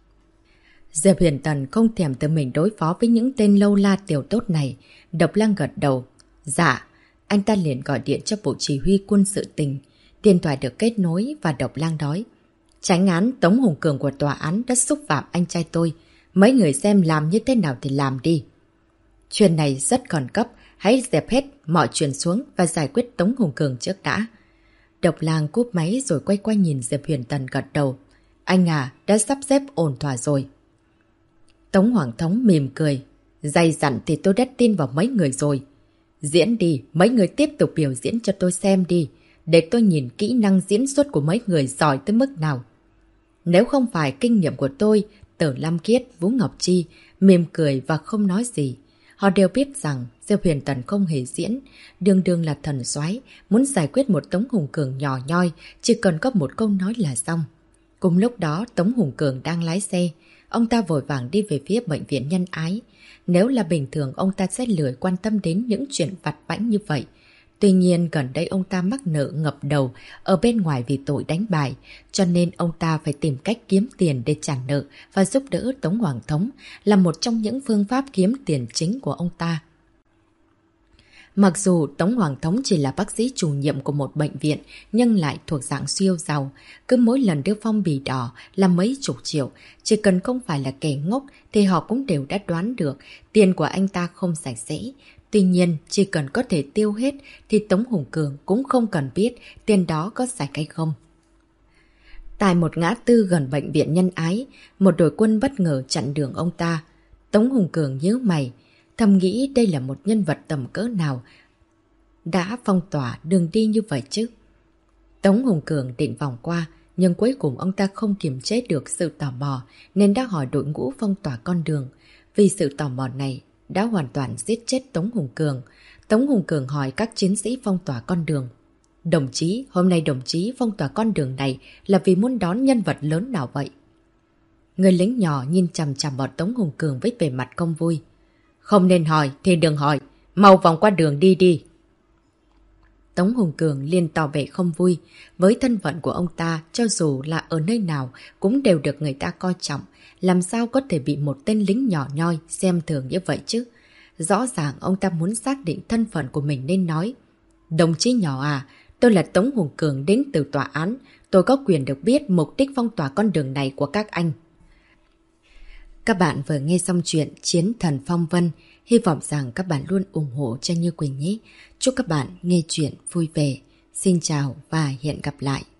Diệp Huyền Tần không thèm tự mình đối phó với những tên lâu la tiểu tốt này. Độc Lang gật đầu. Dạ, anh ta liền gọi điện cho bộ chỉ huy quân sự tỉnh. Điện thoại được kết nối và Độc Lang nói, chánh án Tống Hùng Cường của tòa án đã xúc phạm anh trai tôi. Mấy người xem làm như thế nào thì làm đi. Chuyện này rất khẩn cấp, hãy dẹp hết mọi chuyện xuống và giải quyết Tống Hùng Cường trước đã. Độc Lang cúp máy rồi quay qua nhìn Diệp Huyền Tần gật đầu. Anh à, đã sắp xếp ổn thỏa rồi. Tống Hoàng Thống mỉm cười. Dày dặn thì tôi đã tin vào mấy người rồi. Diễn đi, mấy người tiếp tục biểu diễn cho tôi xem đi. Để tôi nhìn kỹ năng diễn xuất của mấy người giỏi tới mức nào. Nếu không phải kinh nghiệm của tôi, Tử Lam Kiết, Vũ Ngọc Chi, mỉm cười và không nói gì. Họ đều biết rằng Diệp Huyền Tần không hề diễn, đương đương là thần soái, muốn giải quyết một Tống Hùng Cường nhỏ nhoi, chỉ cần có một câu nói là xong. Cùng lúc đó, Tống Hùng Cường đang lái xe, ông ta vội vàng đi về phía bệnh viện Nhân Ái. Nếu là bình thường, ông ta sẽ lười quan tâm đến những chuyện vặt vãnh như vậy. Tuy nhiên, gần đây ông ta mắc nợ ngập đầu ở bên ngoài vì tội đánh bài, cho nên ông ta phải tìm cách kiếm tiền để trả nợ và giúp đỡ Tống Hoàng Thống là một trong những phương pháp kiếm tiền chính của ông ta. Mặc dù Tống Hoàng Thống chỉ là bác sĩ chủ nhiệm của một bệnh viện nhưng lại thuộc dạng siêu giàu, cứ mỗi lần đưa phong bì đỏ là mấy chục triệu, chỉ cần không phải là kẻ ngốc thì họ cũng đều đã đoán được tiền của anh ta không sạch sẽ. Tuy nhiên, chỉ cần có thể tiêu hết thì Tống Hùng Cường cũng không cần biết tiền đó có sạch hay không. Tại một ngã tư gần bệnh viện Nhân Ái, một đội quân bất ngờ chặn đường ông ta. Tống Hùng Cường nhớ mày, thầm nghĩ đây là một nhân vật tầm cỡ nào đã phong tỏa đường đi như vậy chứ. Tống Hùng Cường định vòng qua, nhưng cuối cùng ông ta không kiềm chế được sự tò mò nên đã hỏi đội ngũ phong tỏa con đường. Vì sự tò mò này đã hoàn toàn giết chết Tống Hùng Cường. Tống Hùng Cường hỏi các chiến sĩ phong tỏa con đường. Đồng chí, hôm nay đồng chí phong tỏa con đường này là vì muốn đón nhân vật lớn nào vậy? Người lính nhỏ nhìn chằm chằm vào Tống Hùng Cường với vẻ mặt không vui. Không nên hỏi thì đừng hỏi, mau vòng qua đường đi đi. Tống Hùng Cường liền tỏ vẻ không vui. Với thân phận của ông ta, cho dù là ở nơi nào cũng đều được người ta coi trọng. Làm sao có thể bị một tên lính nhỏ nhoi xem thường như vậy chứ? Rõ ràng ông ta muốn xác định thân phận của mình nên nói. Đồng chí nhỏ à, tôi là Tống Hùng Cường đến từ tòa án. Tôi có quyền được biết mục đích phong tỏa con đường này của các anh. Các bạn vừa nghe xong chuyện Chiến Thần Phong Vân. Hy vọng rằng các bạn luôn ủng hộ cho Như Quỳnh nhé. Chúc các bạn nghe chuyện vui vẻ. Xin chào và hẹn gặp lại.